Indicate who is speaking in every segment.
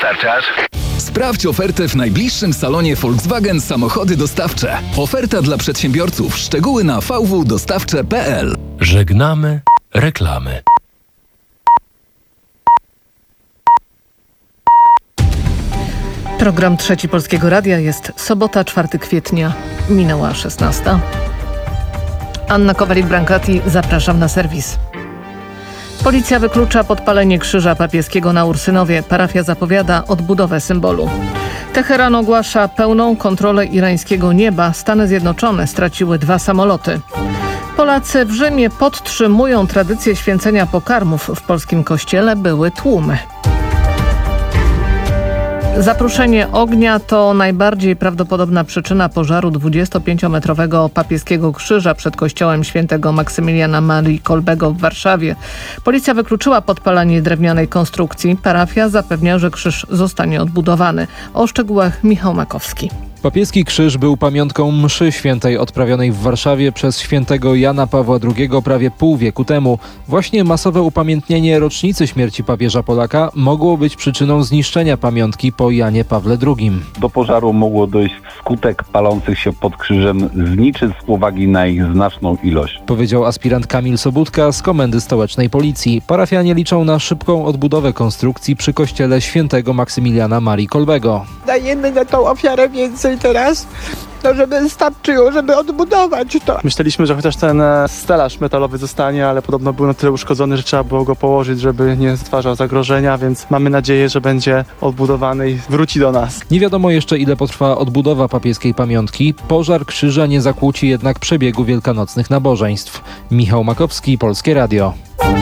Speaker 1: Starczasz?
Speaker 2: Sprawdź ofertę w najbliższym salonie Volkswagen Samochody Dostawcze. Oferta dla przedsiębiorców. Szczegóły na vwdostawcze.pl.
Speaker 3: Żegnamy reklamy.
Speaker 4: Program Trzeci Polskiego Radia. Jest sobota, 4 kwietnia. Minęła 16. Anna Kowalik-Brankati, zapraszam na serwis. Policja wyklucza podpalenie krzyża papieskiego na Ursynowie. Parafia zapowiada odbudowę symbolu. Teheran ogłasza pełną kontrolę irańskiego nieba. Stany Zjednoczone straciły 2 samoloty. Polacy w Rzymie podtrzymują tradycję święcenia pokarmów. W polskim kościele były tłumy. Zapruszenie ognia to najbardziej prawdopodobna przyczyna pożaru 25-metrowego papieskiego krzyża przed kościołem świętego Maksymiliana Marii Kolbego w Warszawie. Policja wykluczyła podpalanie drewnianej konstrukcji. Parafia zapewnia, że krzyż zostanie odbudowany. O szczegółach Michał Makowski.
Speaker 5: Papieski krzyż był pamiątką mszy świętej odprawionej w Warszawie przez świętego Jana Pawła II prawie pół wieku temu. Właśnie masowe upamiętnienie rocznicy śmierci papieża Polaka mogło być przyczyną zniszczenia pamiątki po Janie Pawle II.
Speaker 6: Do pożaru mogło dojść wskutek palących się pod krzyżem zniczyc z uwagi na ich znaczną ilość.
Speaker 5: Powiedział aspirant Kamil Sobudka z Komendy Stołecznej Policji. Parafianie liczą na szybką odbudowę konstrukcji przy kościele świętego Maksymiliana Marii Kolbego.
Speaker 7: Dajemy na tą ofiarę więcej teraz, żeby starczyło, żeby odbudować to.
Speaker 8: Myśleliśmy, że chociaż ten stelaż metalowy zostanie, ale podobno był na tyle uszkodzony, że trzeba było go położyć, żeby nie stwarzał zagrożenia, więc mamy nadzieję, że będzie odbudowany i wróci do nas.
Speaker 5: Nie wiadomo jeszcze, ile potrwa odbudowa papieskiej pamiątki. Pożar krzyża nie zakłóci jednak przebiegu wielkanocnych nabożeństw. Michał Makowski, Polskie Radio.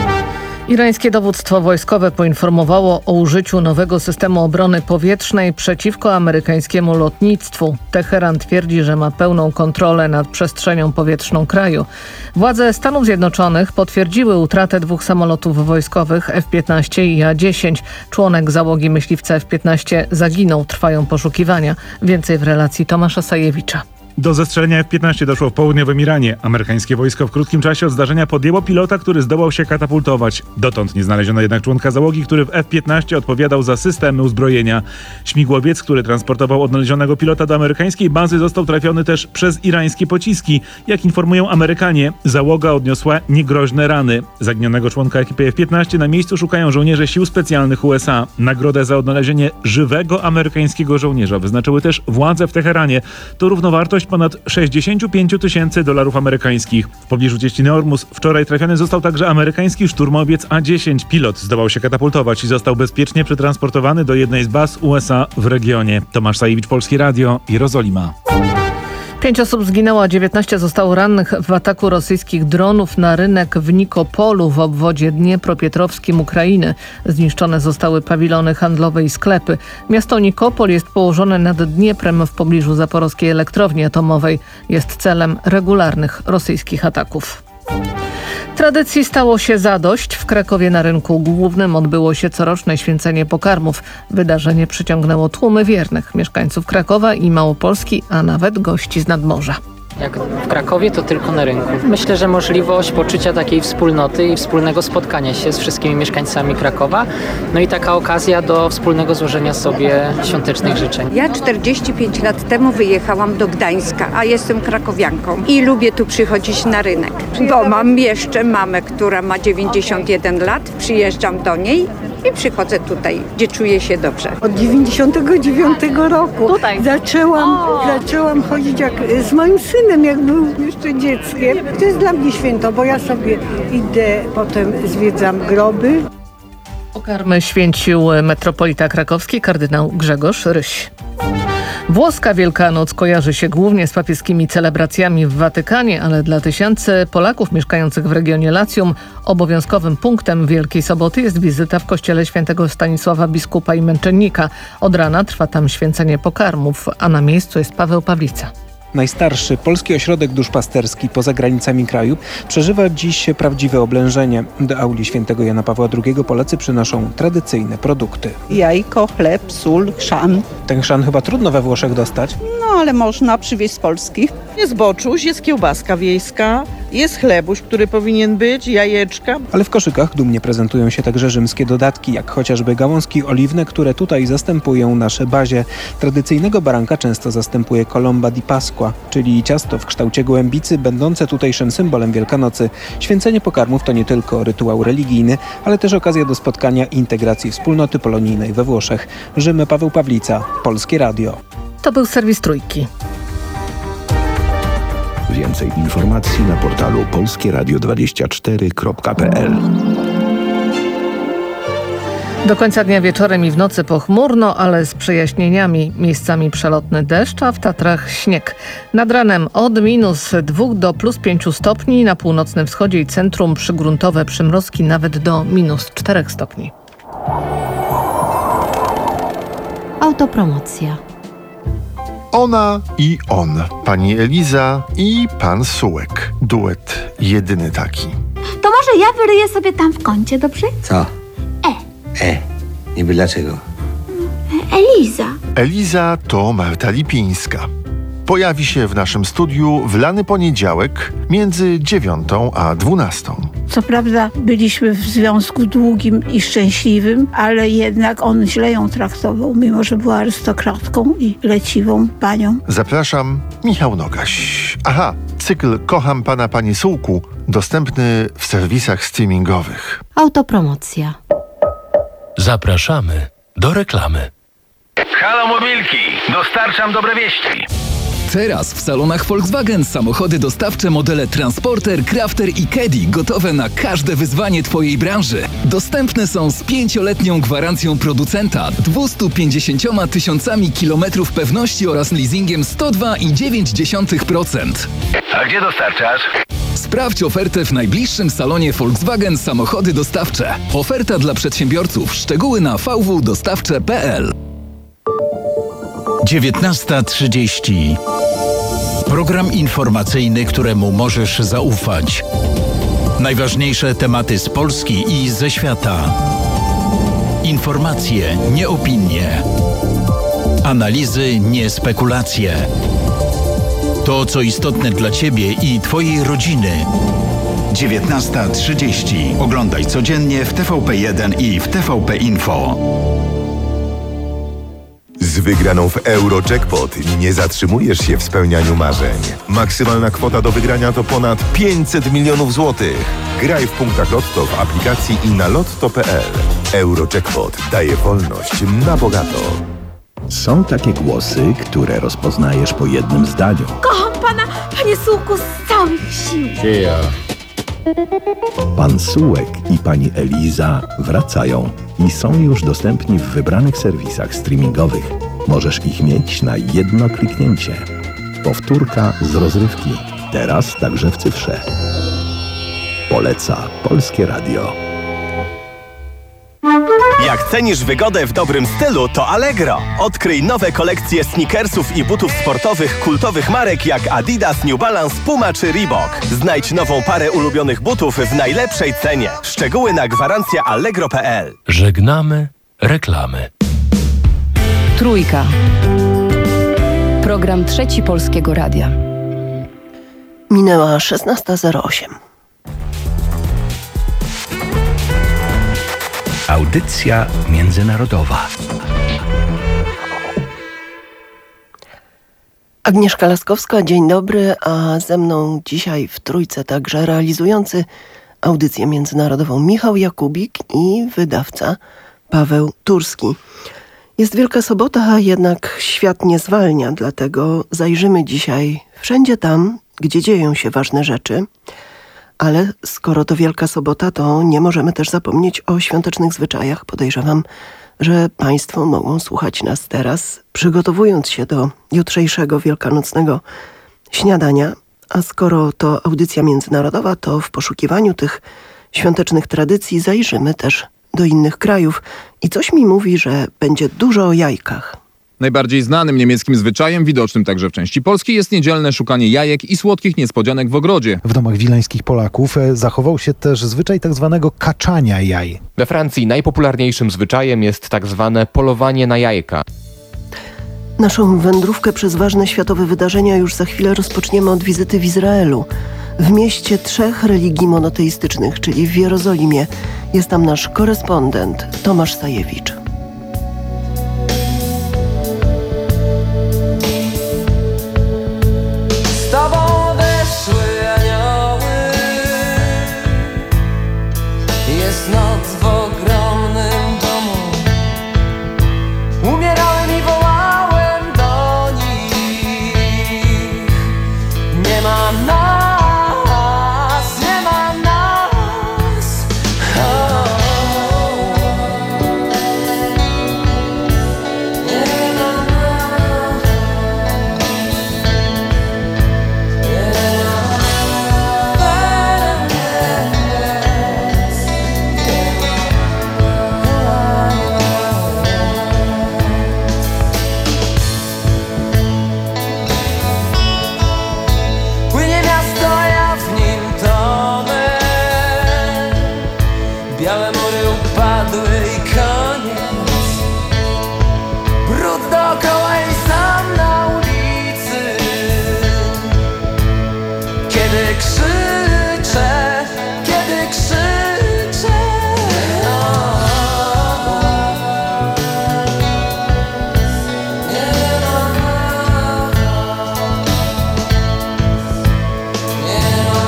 Speaker 4: Irańskie dowództwo wojskowe poinformowało o użyciu nowego systemu obrony powietrznej przeciwko amerykańskiemu lotnictwu. Teheran twierdzi, że ma pełną kontrolę nad przestrzenią powietrzną kraju. Władze Stanów Zjednoczonych potwierdziły utratę 2 samolotów wojskowych F-15 i A-10. Członek załogi myśliwca F-15 zaginął. Trwają poszukiwania. Więcej w relacji Tomasza Sajewicza.
Speaker 9: Do zestrzelenia F-15 doszło w południowym Iranie. Amerykańskie wojsko w krótkim czasie od zdarzenia podjęło pilota, który zdołał się katapultować. Dotąd nie znaleziono jednak członka załogi, który w F-15 odpowiadał za systemy uzbrojenia. Śmigłowiec, który transportował odnalezionego pilota do amerykańskiej bazy, został trafiony też przez irańskie pociski. Jak informują Amerykanie, załoga odniosła niegroźne rany. Zaginionego członka ekipy F-15 na miejscu szukają żołnierze sił specjalnych USA. Nagrodę za odnalezienie żywego amerykańskiego żołnierza wyznaczyły też władze w Teheranie. To równowartość ponad $65 000 amerykańskich. W pobliżu cieśniny Ormus wczoraj trafiony został także amerykański szturmowiec A-10. Pilot zdołał się katapultować i został bezpiecznie przetransportowany do jednej z baz USA w regionie. Tomasz Sajewicz, Polskie Radio, Jerozolima.
Speaker 4: 5 osób zginęło, a 19 zostało rannych w ataku rosyjskich dronów na rynek w Nikopolu w obwodzie dniepropietrowskim Ukrainy. Zniszczone zostały pawilony handlowe i sklepy. Miasto Nikopol jest położone nad Dnieprem w pobliżu zaporowskiej elektrowni atomowej. Jest celem regularnych rosyjskich ataków. Tradycji stało się zadość. W Krakowie na rynku głównym odbyło się coroczne święcenie pokarmów. Wydarzenie przyciągnęło tłumy wiernych mieszkańców Krakowa i Małopolski, a nawet gości z nadmorza.
Speaker 10: Jak w Krakowie, to tylko na rynku. Myślę, że możliwość poczucia takiej wspólnoty i wspólnego spotkania się z wszystkimi mieszkańcami Krakowa, no i taka okazja do wspólnego złożenia sobie świątecznych życzeń.
Speaker 11: Ja 45 lat temu wyjechałam do Gdańska, a jestem krakowianką i lubię tu przychodzić na rynek, bo mam jeszcze mamę, która ma 91 lat, przyjeżdżam do niej i przychodzę tutaj, gdzie czuję się dobrze.
Speaker 7: Od 99 roku zaczęłam chodzić z moim synem, jak był jeszcze dzieckiem. To jest dla mnie święto, bo ja sobie idę, potem zwiedzam groby.
Speaker 4: Pokarmy święcił metropolita krakowski kardynał Grzegorz Ryś. Włoska Wielkanoc kojarzy się głównie z papieskimi celebracjami w Watykanie, ale dla tysięcy Polaków mieszkających w regionie Latium obowiązkowym punktem Wielkiej Soboty jest wizyta w kościele świętego Stanisława Biskupa i Męczennika. Od rana trwa tam święcenie pokarmów, a na miejscu jest Paweł Pawlica.
Speaker 12: Najstarszy polski ośrodek duszpasterski poza granicami kraju przeżywa dziś prawdziwe oblężenie. Do auli świętego Jana Pawła II Polacy przynoszą tradycyjne produkty.
Speaker 13: Jajko, chleb, sól, chrzan.
Speaker 12: Ten chrzan chyba trudno we Włoszech dostać.
Speaker 1: No ale można przywieźć z Polski. Jest boczuś, jest kiełbaska wiejska, jest chlebuś, który powinien być, jajeczka.
Speaker 12: Ale w koszykach dumnie prezentują się także rzymskie dodatki, jak chociażby gałązki oliwne, które tutaj zastępują nasze bazie. Tradycyjnego baranka często zastępuje colomba di Pasqua, czyli ciasto w kształcie gołębicy, będące tutejszym symbolem Wielkanocy. Święcenie pokarmów to nie tylko rytuał religijny, ale też okazja do spotkania i integracji wspólnoty polonijnej we Włoszech. Rzym, Paweł Pawlica, Polskie Radio.
Speaker 4: To był serwis Trójki.
Speaker 13: Więcej informacji na portalu polskieradio24.pl.
Speaker 4: Do końca dnia wieczorem i w nocy pochmurno, ale z przejaśnieniami. Miejscami przelotny deszcz, a w Tatrach śnieg. Nad ranem od -2 do +5 stopni. Na północnym wschodzie i centrum przygruntowe przymrozki nawet do -4 stopni.
Speaker 14: Autopromocja.
Speaker 15: Ona i on. Pani Eliza i pan Sułek. Duet jedyny taki.
Speaker 14: To może ja wyryję sobie tam w kącie, dobrze?
Speaker 16: Co? Niby dlaczego?
Speaker 14: Eliza.
Speaker 15: Eliza to Marta Lipińska. Pojawi się w naszym studiu w lany poniedziałek między 9 a 12.
Speaker 17: Co prawda byliśmy w związku długim i szczęśliwym, ale jednak on źle ją traktował, mimo że była arystokratką i leciwą panią.
Speaker 15: Zapraszam, Michał Nogaś. Aha, cykl Kocham pana, panie Sułku, dostępny w serwisach streamingowych.
Speaker 14: Autopromocja.
Speaker 3: Zapraszamy do reklamy.
Speaker 18: Halo Mobilki, dostarczam dobre wieści.
Speaker 2: Teraz w salonach Volkswagen samochody dostawcze modele Transporter, Crafter i Caddy gotowe na każde wyzwanie Twojej branży. Dostępne są z 5-letnią gwarancją producenta, 250 000 kilometrów pewności oraz leasingiem 102,9%.
Speaker 18: A gdzie dostarczasz?
Speaker 2: Sprawdź ofertę w najbliższym salonie Volkswagen Samochody Dostawcze. Oferta dla przedsiębiorców. Szczegóły na vwdostawcze.pl.
Speaker 19: 19:30. Program informacyjny, któremu możesz zaufać. Najważniejsze tematy z Polski i ze świata. Informacje, nie opinie. Analizy, nie spekulacje. To, co istotne dla Ciebie i Twojej rodziny. 19:30. Oglądaj codziennie w TVP1 i w TVP Info.
Speaker 20: Z wygraną w Eurojackpot nie zatrzymujesz się w spełnianiu marzeń. Maksymalna kwota do wygrania to ponad 500 milionów złotych. Graj w punktach Lotto w aplikacji i na lotto.pl. Eurojackpot daje wolność na bogato.
Speaker 13: Są takie głosy, które rozpoznajesz po jednym zdaniu.
Speaker 14: Kocham pana, panie Sułku, z całych sił.
Speaker 13: Pan Sułek i pani Eliza wracają i są już dostępni w wybranych serwisach streamingowych. Możesz ich mieć na jedno kliknięcie. Powtórka z rozrywki. Teraz także w cyfrze. Poleca Polskie Radio.
Speaker 21: Jak cenisz wygodę w dobrym stylu, to Allegro. Odkryj nowe kolekcje sneakersów i butów sportowych kultowych marek jak Adidas, New Balance, Puma czy Reebok. Znajdź nową parę ulubionych butów w najlepszej cenie. Szczegóły na gwarancja allegro.pl.
Speaker 3: Żegnamy reklamy.
Speaker 22: Trójka. Program Trzeci Polskiego Radia.
Speaker 23: Minęła 16:08.
Speaker 13: Audycja międzynarodowa.
Speaker 23: Agnieszka Laskowska, dzień dobry, a ze mną dzisiaj w Trójce także realizujący audycję międzynarodową Michał Jakubik i wydawca Paweł Turski. Jest Wielka Sobota, a jednak świat nie zwalnia, dlatego zajrzymy dzisiaj wszędzie tam, gdzie dzieją się ważne rzeczy. Ale skoro to Wielka Sobota, to nie możemy też zapomnieć o świątecznych zwyczajach. Podejrzewam, że Państwo mogą słuchać nas teraz, przygotowując się do jutrzejszego wielkanocnego śniadania. A skoro to audycja międzynarodowa, to w poszukiwaniu tych świątecznych tradycji zajrzymy też do innych krajów. I coś mi mówi, że będzie dużo o jajkach.
Speaker 24: Najbardziej znanym niemieckim zwyczajem, widocznym także w części Polski, jest niedzielne szukanie jajek i słodkich niespodzianek w ogrodzie.
Speaker 25: W domach wileńskich Polaków zachował się też zwyczaj tak zwanego kaczania jaj.
Speaker 26: We Francji najpopularniejszym zwyczajem jest tak zwane polowanie na jajka.
Speaker 23: Naszą wędrówkę przez ważne światowe wydarzenia już za chwilę rozpoczniemy od wizyty w Izraelu. W mieście 3 religii monoteistycznych, czyli w Jerozolimie. Jest tam nasz korespondent Tomasz Sajewicz.
Speaker 5: Z tobą weszły anioły. Jest noc w ogromnym domu. Umierałem i wołałem do nich. Nie ma nas, nie ma nas. Nie ma nas. Płynie miasto, ja w nim tonę. Białe mury upadły i koniec. Brud dookoła i sam na ulicy. Kiedy krzyczę, kiedy krzyczę. Nie ma nas. Nie ma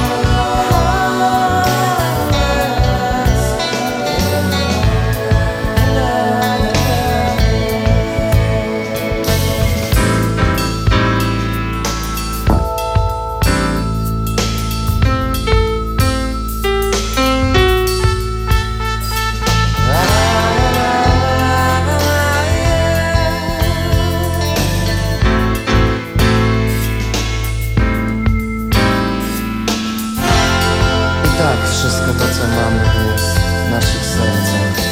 Speaker 5: I tak wszystko to, co mamy, jest w naszych sercach.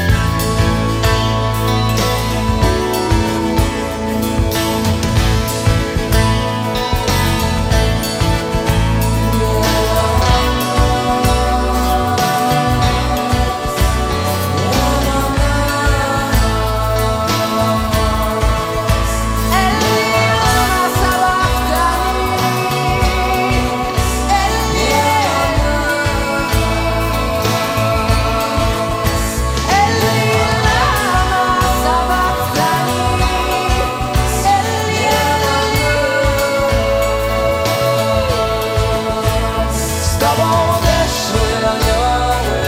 Speaker 5: Z tobą odeszły anioły.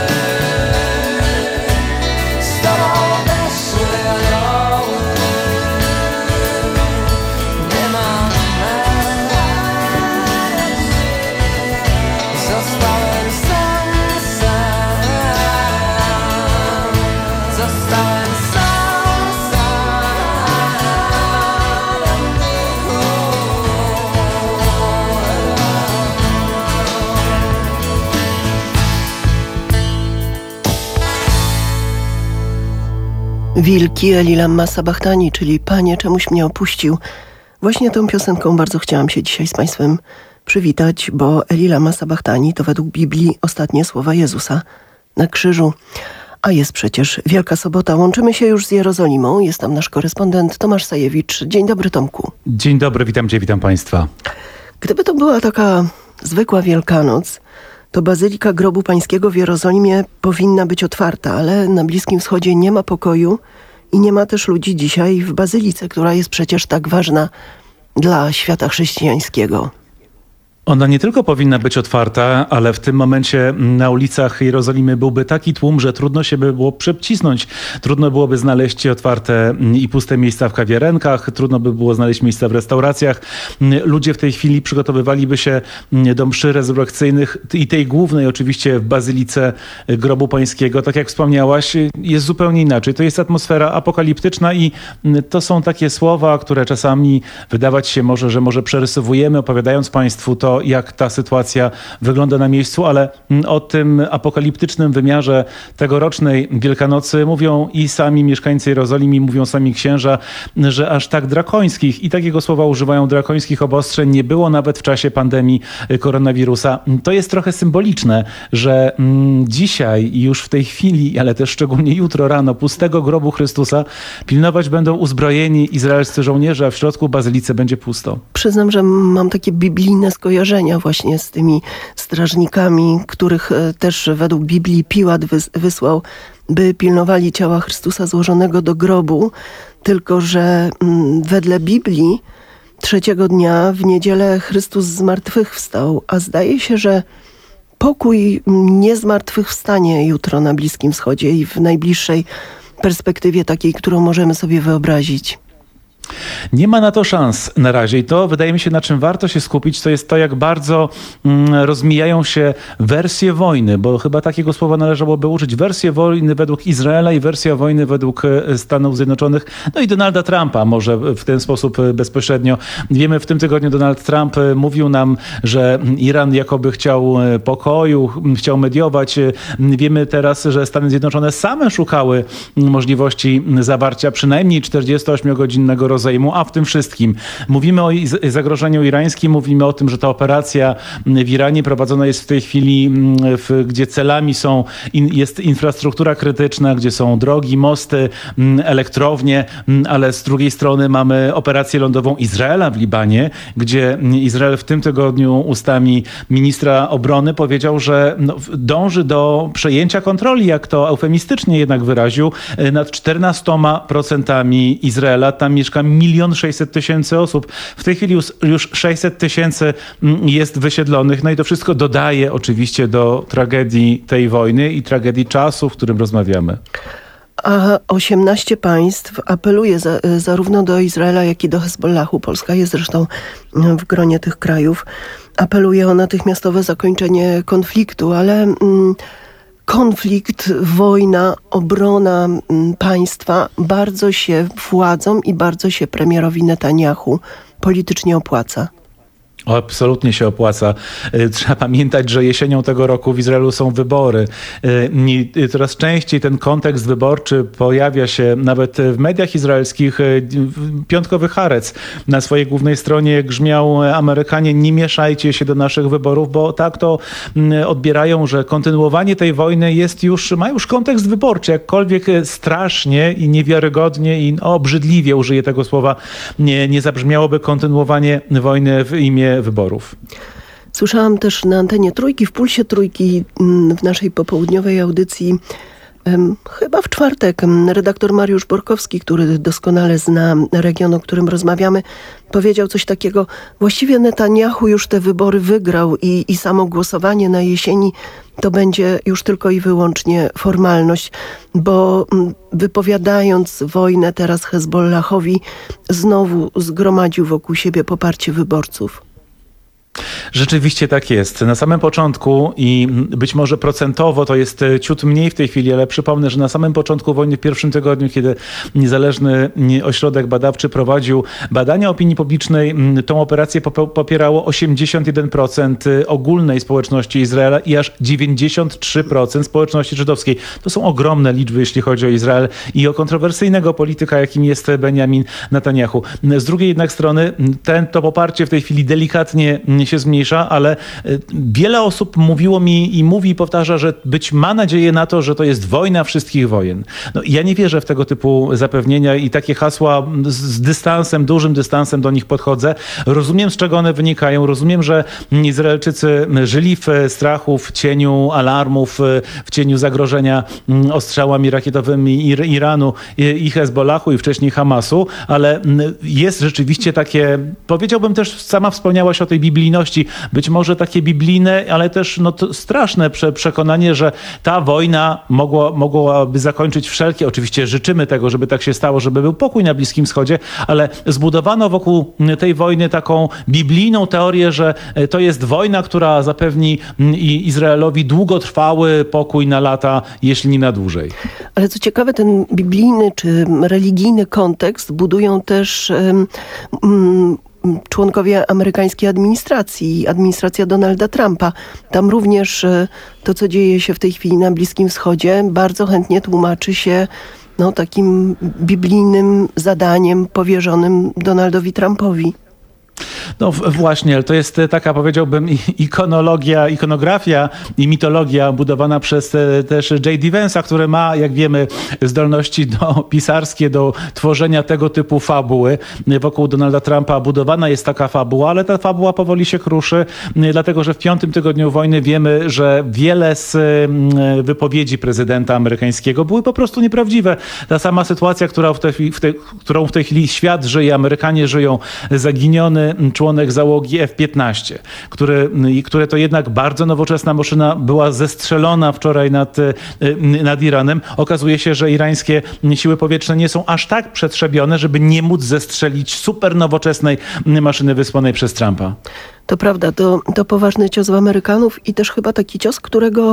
Speaker 5: Z tobą odeszły anioły. Nie ma nas. Zostałem sam. Zostałem sam.
Speaker 23: Wilki Eli Massa Bachtani, czyli Panie, czemuś mnie opuścił. Właśnie tą piosenką bardzo chciałam się dzisiaj z Państwem przywitać, bo Eli Massa Bachtani to według Biblii ostatnie słowa Jezusa na krzyżu. A jest przecież Wielka Sobota. Łączymy się już z Jerozolimą. Jest tam nasz korespondent Tomasz Sajewicz. Dzień dobry, Tomku.
Speaker 6: Dzień dobry, witam Cię, witam Państwa.
Speaker 23: Gdyby to była taka zwykła Wielkanoc, to Bazylika Grobu Pańskiego w Jerozolimie powinna być otwarta, ale na Bliskim Wschodzie nie ma pokoju i nie ma też ludzi dzisiaj w Bazylice, która jest przecież tak ważna dla świata chrześcijańskiego.
Speaker 6: Ona nie tylko powinna być otwarta, ale w tym momencie na ulicach Jerozolimy byłby taki tłum, że trudno się by było przecisnąć. Trudno byłoby znaleźć otwarte i puste miejsca w kawiarenkach, trudno by było znaleźć miejsca w restauracjach. Ludzie w tej chwili przygotowywaliby się do mszy rezurekcyjnych i tej głównej oczywiście w Bazylice Grobu Pańskiego. Tak jak wspomniałaś, jest zupełnie inaczej. To jest atmosfera apokaliptyczna i to są takie słowa, które czasami wydawać się może, że może przerysowujemy, opowiadając Państwu to, to, jak ta sytuacja wygląda na miejscu, ale o tym apokaliptycznym wymiarze tegorocznej Wielkanocy mówią i sami mieszkańcy Jerozolimy, mówią sami księża, że aż tak drakońskich, i takiego słowa używają, drakońskich obostrzeń nie było nawet w czasie pandemii koronawirusa. To jest trochę symboliczne, że dzisiaj i już w tej chwili, ale też szczególnie jutro rano, pustego grobu Chrystusa pilnować będą uzbrojeni izraelscy żołnierze, a w środku bazylicy będzie pusto.
Speaker 23: Przyznam, że mam takie biblijne skojarzenia właśnie z tymi strażnikami, których też według Biblii Piłat wysłał, by pilnowali ciała Chrystusa złożonego do grobu, tylko że wedle Biblii trzeciego dnia w niedzielę Chrystus zmartwychwstał, a zdaje się, że pokój nie zmartwychwstanie jutro na Bliskim Wschodzie i w najbliższej perspektywie takiej, którą możemy sobie wyobrazić.
Speaker 6: Nie ma na to szans na razie i to wydaje mi się, na czym warto się skupić, to jest to, jak bardzo rozmijają się wersje wojny, bo chyba takiego słowa należałoby użyć. Wersje wojny według Izraela i wersja wojny według Stanów Zjednoczonych, no i Donalda Trumpa może w ten sposób bezpośrednio. Wiemy, w tym tygodniu Donald Trump mówił nam, że Iran jakoby chciał pokoju, chciał mediować. Wiemy teraz, że Stany Zjednoczone same szukały możliwości zawarcia przynajmniej 48-godzinnego rozejmu, a w tym wszystkim mówimy o zagrożeniu irańskim, mówimy o tym, że ta operacja w Iranie prowadzona jest w tej chwili, gdzie celami jest infrastruktura krytyczna, gdzie są drogi, mosty, elektrownie, ale z drugiej strony mamy operację lądową Izraela w Libanie, gdzie Izrael w tym tygodniu ustami ministra obrony powiedział, że dąży do przejęcia kontroli, jak to eufemistycznie jednak wyraził, nad 14% Izraela. Tam mieszka 1 600 000 osób. W tej chwili już 600 000 jest wysiedlonych. No i to wszystko dodaje oczywiście do tragedii tej wojny i tragedii czasu, w którym rozmawiamy.
Speaker 23: A 18 państw apeluje zarówno do Izraela, jak i do Hezbollahu. Polska jest zresztą w gronie tych krajów. Apeluje o natychmiastowe zakończenie konfliktu, ale konflikt, wojna, obrona państwa bardzo się władzom i bardzo się premierowi Netanyahu politycznie opłaca.
Speaker 6: Absolutnie się opłaca. Trzeba pamiętać, że jesienią tego roku w Izraelu są wybory. I coraz częściej ten kontekst wyborczy pojawia się nawet w mediach izraelskich. Piątkowy Haaretz na swojej głównej stronie grzmiał: Amerykanie, nie mieszajcie się do naszych wyborów, bo tak to odbierają, że kontynuowanie tej wojny ma już kontekst wyborczy. Jakkolwiek strasznie i niewiarygodnie i obrzydliwie, użyję tego słowa, nie zabrzmiałoby kontynuowanie wojny w imię wyborów.
Speaker 23: Słyszałam też na antenie Trójki, w Pulsie Trójki, w naszej popołudniowej audycji, chyba w czwartek, redaktor Mariusz Borkowski, który doskonale zna region, o którym rozmawiamy, powiedział coś takiego: właściwie Netanyahu już te wybory wygrał i samo głosowanie na jesieni to będzie już tylko i wyłącznie formalność, bo wypowiadając wojnę teraz Hezbollahowi, znowu zgromadził wokół siebie poparcie wyborców.
Speaker 6: Rzeczywiście tak jest. Na samym początku i być może procentowo to jest ciut mniej w tej chwili, ale przypomnę, że na samym początku wojny, w pierwszym tygodniu, kiedy niezależny ośrodek badawczy prowadził badania opinii publicznej, tą operację popierało 81% ogólnej społeczności Izraela i aż 93% społeczności żydowskiej. To są ogromne liczby, jeśli chodzi o Izrael i o kontrowersyjnego polityka, jakim jest Benjamin Netanyahu. Z drugiej jednak strony to poparcie w tej chwili delikatnie się zmniejsza, ale wiele osób mówiło mi i mówi i powtarza, że ma nadzieję na to, że to jest wojna wszystkich wojen. No, ja nie wierzę w tego typu zapewnienia i takie hasła z dystansem, dużym dystansem do nich podchodzę. Rozumiem, z czego one wynikają. Rozumiem, że Izraelczycy żyli w strachu, w cieniu alarmów, w cieniu zagrożenia ostrzałami rakietowymi Iranu i Hezbollahu i wcześniej Hamasu, ale jest rzeczywiście takie, powiedziałbym też, sama wspomniałaś o tej biblijności, być może takie biblijne, ale też straszne przekonanie, że ta wojna mogłaby zakończyć wszelkie, oczywiście życzymy tego, żeby tak się stało, żeby był pokój na Bliskim Wschodzie, ale zbudowano wokół tej wojny taką biblijną teorię, że to jest wojna, która zapewni Izraelowi długotrwały pokój na lata, jeśli nie na dłużej.
Speaker 23: Ale co ciekawe, ten biblijny czy religijny kontekst budują też członkowie amerykańskiej administracji, administracja Donalda Trumpa. Tam również to, co dzieje się w tej chwili na Bliskim Wschodzie, bardzo chętnie tłumaczy się takim biblijnym zadaniem powierzonym Donaldowi Trumpowi.
Speaker 6: No właśnie, ale to jest taka, powiedziałbym, ikonografia i mitologia budowana przez też J.D. Vance'a, który ma, jak wiemy, zdolności pisarskie do tworzenia tego typu fabuły. Wokół Donalda Trumpa budowana jest taka fabuła, ale ta fabuła powoli się kruszy, dlatego że w 5. tygodniu wojny wiemy, że wiele z wypowiedzi prezydenta amerykańskiego były po prostu nieprawdziwe. Ta sama sytuacja, którą w tej chwili świat żyje, Amerykanie żyją, zaginiony członek załogi F-15, które to jednak bardzo nowoczesna maszyna była zestrzelona wczoraj nad Iranem. Okazuje się, że irańskie siły powietrzne nie są aż tak przetrzebione, żeby nie móc zestrzelić super nowoczesnej maszyny wysłanej przez Trumpa.
Speaker 23: To prawda, to poważny cios w Amerykanów i też chyba taki cios, którego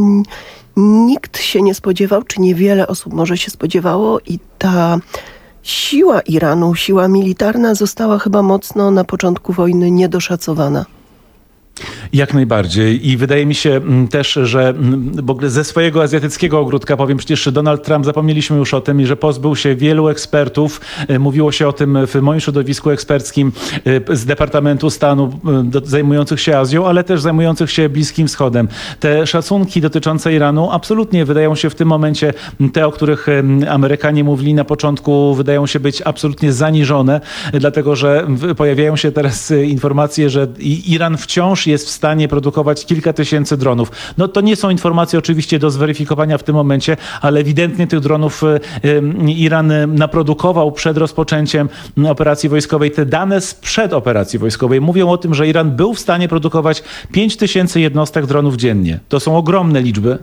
Speaker 23: nikt się nie spodziewał, czy niewiele osób może się spodziewało i ta siła Iranu, siła militarna została chyba mocno na początku wojny niedoszacowana.
Speaker 6: Jak najbardziej. I wydaje mi się też, że w ogóle ze swojego azjatyckiego ogródka powiem, przecież Donald Trump, zapomnieliśmy już o tym, i że pozbył się wielu ekspertów. Mówiło się o tym w moim środowisku eksperckim z Departamentu Stanu zajmujących się Azją, ale też zajmujących się Bliskim Wschodem. Te szacunki dotyczące Iranu absolutnie wydają się w tym momencie, te, o których Amerykanie mówili na początku, wydają się być absolutnie zaniżone, dlatego że pojawiają się teraz informacje, że Iran wciąż jest w stanie produkować kilka tysięcy dronów. No to nie są informacje oczywiście do zweryfikowania w tym momencie, ale ewidentnie tych dronów Iran naprodukował przed rozpoczęciem operacji wojskowej. Te dane sprzed operacji wojskowej mówią o tym, że Iran był w stanie produkować 5000 jednostek dronów dziennie. To są ogromne liczby.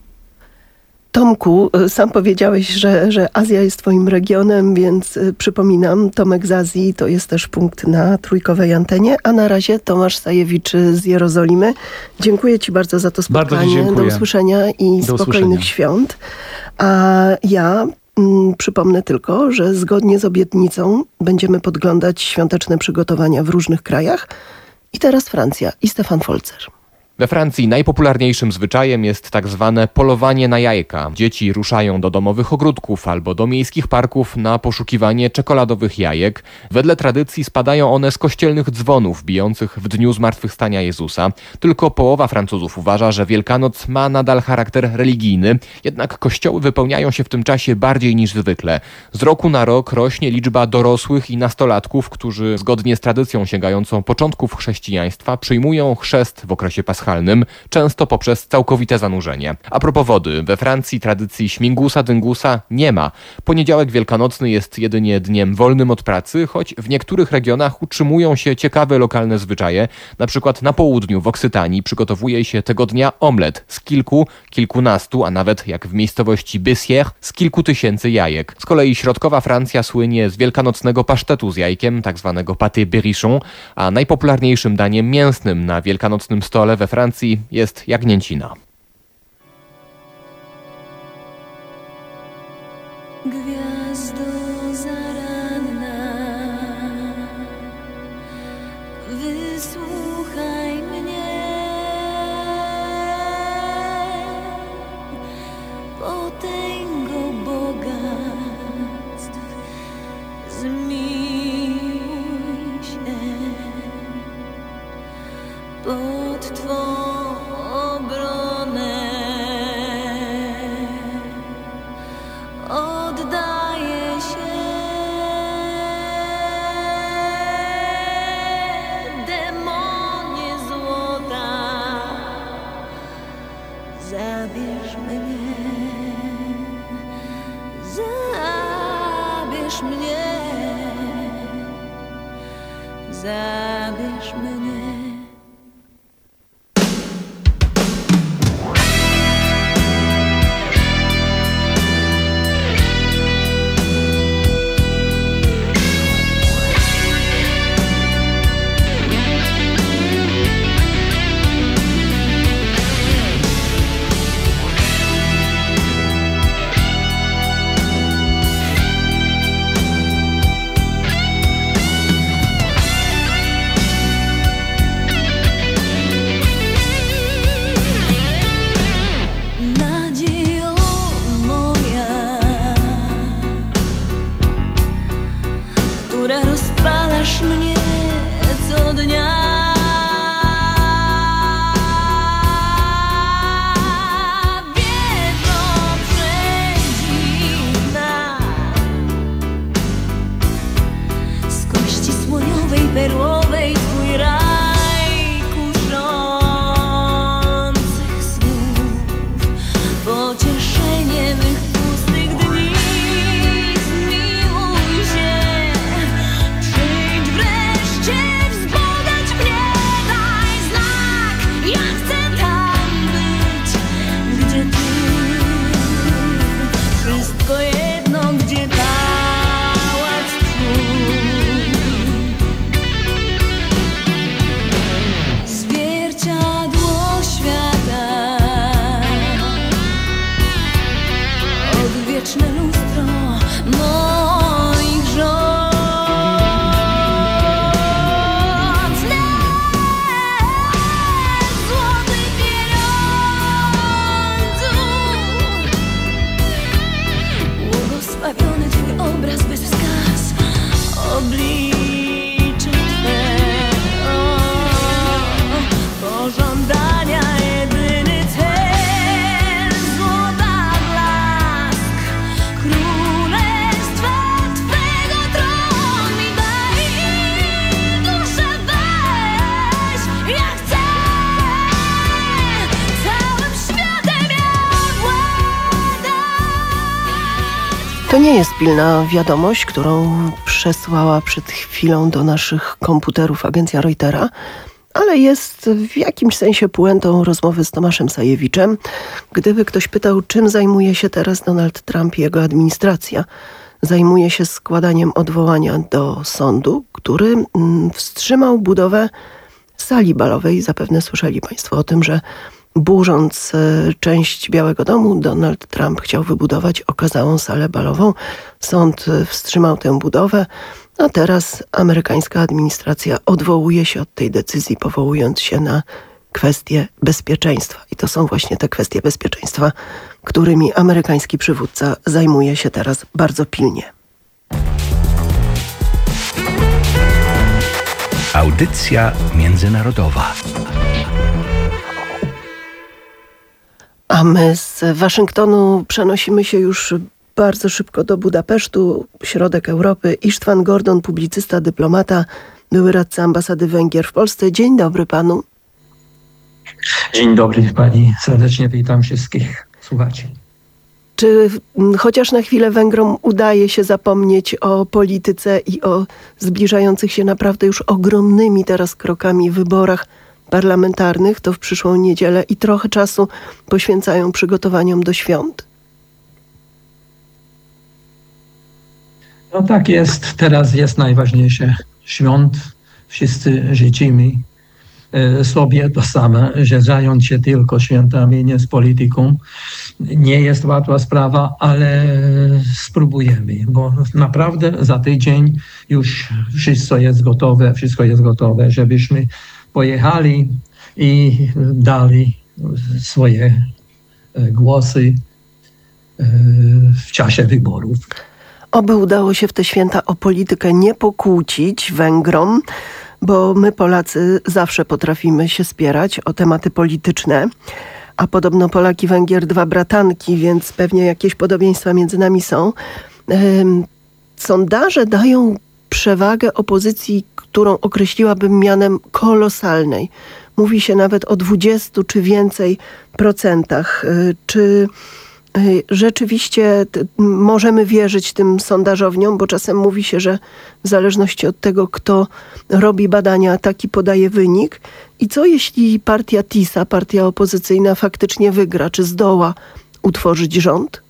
Speaker 23: Tomku, sam powiedziałeś, że Azja jest twoim regionem, więc przypominam, Tomek z Azji to jest też punkt na trójkowej antenie, a na razie Tomasz Sajewicz z Jerozolimy. Dziękuję ci bardzo za to spotkanie. Do usłyszenia i spokojnych świąt. A ja przypomnę tylko, że zgodnie z obietnicą będziemy podglądać świąteczne przygotowania w różnych krajach. I teraz Francja i Stefan Folzer.
Speaker 8: We Francji najpopularniejszym zwyczajem jest tak zwane polowanie na jajka. Dzieci ruszają do domowych ogródków albo do miejskich parków na poszukiwanie czekoladowych jajek. Wedle tradycji spadają one z kościelnych dzwonów bijących w dniu zmartwychwstania Jezusa. Tylko połowa Francuzów uważa, że Wielkanoc ma nadal charakter religijny, jednak kościoły wypełniają się w tym czasie bardziej niż zwykle. Z roku na rok rośnie liczba dorosłych i nastolatków, którzy zgodnie z tradycją sięgającą początków chrześcijaństwa przyjmują chrzest w okresie paschalnym, często poprzez całkowite zanurzenie. A propos wody, we Francji tradycji śmigusa dyngusa nie ma. Poniedziałek wielkanocny jest jedynie dniem wolnym od pracy, choć w niektórych regionach utrzymują się ciekawe lokalne zwyczaje. Na przykład na południu w Oksytanii przygotowuje się tego dnia omlet z kilkunastu, a nawet jak w miejscowości Bessières z kilku tysięcy jajek. Z kolei środkowa Francja słynie z wielkanocnego pasztetu z jajkiem, tak zwanego pâté berrichon, a najpopularniejszym daniem mięsnym na wielkanocnym stole we Francji jest jagnięcina.
Speaker 9: Gwiazdo zaranna, wysłuchaj mnie, potęgo bogactw, zmiłuj się pod Twą obronę. Oddaję się, demonie złota, zabierz mnie, zabierz mnie, zabierz mnie. która rozpalasz mnie co dnia. Perłowej twój raj kuszących snów, pocieszenie mych pustych dni. Zmiłuj się, przyjdź wreszcie wzbudzać mnie, daj znak, ja chcę tam być, gdzie ty. Wszystko jedno, gdzie pałac twój. Wieczne lustro moich żądz. Złoty pieniądzu, błogosławiony twój obraz bez wskaz, oblicze twe, pożądania jedyny cel, złota blask królestwa twego tron mi daj, duszę weź, ja chcę całym światem ja władać.
Speaker 23: To nie jest pilna wiadomość, którą przesłała przed chwilą do naszych komputerów agencja Reutera, ale jest w jakimś sensie puentą rozmowy z Tomaszem Sajewiczem. Gdyby ktoś pytał, czym zajmuje się teraz Donald Trump i jego administracja, zajmuje się składaniem odwołania do sądu, który wstrzymał budowę sali balowej. Zapewne słyszeli Państwo o tym, że burząc część Białego Domu, Donald Trump chciał wybudować okazałą salę balową. Sąd wstrzymał tę budowę, a teraz amerykańska administracja odwołuje się od tej decyzji, powołując się na kwestie bezpieczeństwa. I to są właśnie te kwestie bezpieczeństwa, którymi amerykański przywódca zajmuje się teraz bardzo pilnie.
Speaker 19: Audycja międzynarodowa.
Speaker 23: A my z Waszyngtonu przenosimy się już bardzo szybko do Budapesztu, środek Europy. Istvan Gordon, publicysta, dyplomata, były radca ambasady Węgier w Polsce. Dzień dobry panu.
Speaker 1: Dzień dobry pani, serdecznie witam wszystkich słuchaczy.
Speaker 23: Czy chociaż na chwilę Węgrom udaje się zapomnieć o polityce i o zbliżających się naprawdę już ogromnymi teraz krokami wyborach parlamentarnych, to w przyszłą niedzielę, i trochę czasu poświęcają przygotowaniom do świąt?
Speaker 1: No tak jest, teraz jest najważniejsze świąt. Wszyscy życzymy sobie to samo, że zająć się tylko świętami, nie z polityką. Nie jest łatwa sprawa, ale spróbujemy, bo naprawdę za tydzień już wszystko jest gotowe, żebyśmy pojechali i dali swoje głosy w czasie wyborów.
Speaker 23: Oby udało się w te święta o politykę nie pokłócić Węgrom, bo my Polacy zawsze potrafimy się spierać o tematy polityczne, a podobno Polak i Węgier dwa bratanki, więc pewnie jakieś podobieństwa między nami są. Sondaże dają przewagę opozycji, którą określiłabym mianem kolosalnej. Mówi się nawet o 20 czy więcej procentach. Czy rzeczywiście możemy wierzyć tym sondażowniom, bo czasem mówi się, że w zależności od tego, kto robi badania, taki podaje wynik. I co jeśli partia TISA, partia opozycyjna, faktycznie wygra? Czy zdoła utworzyć rząd?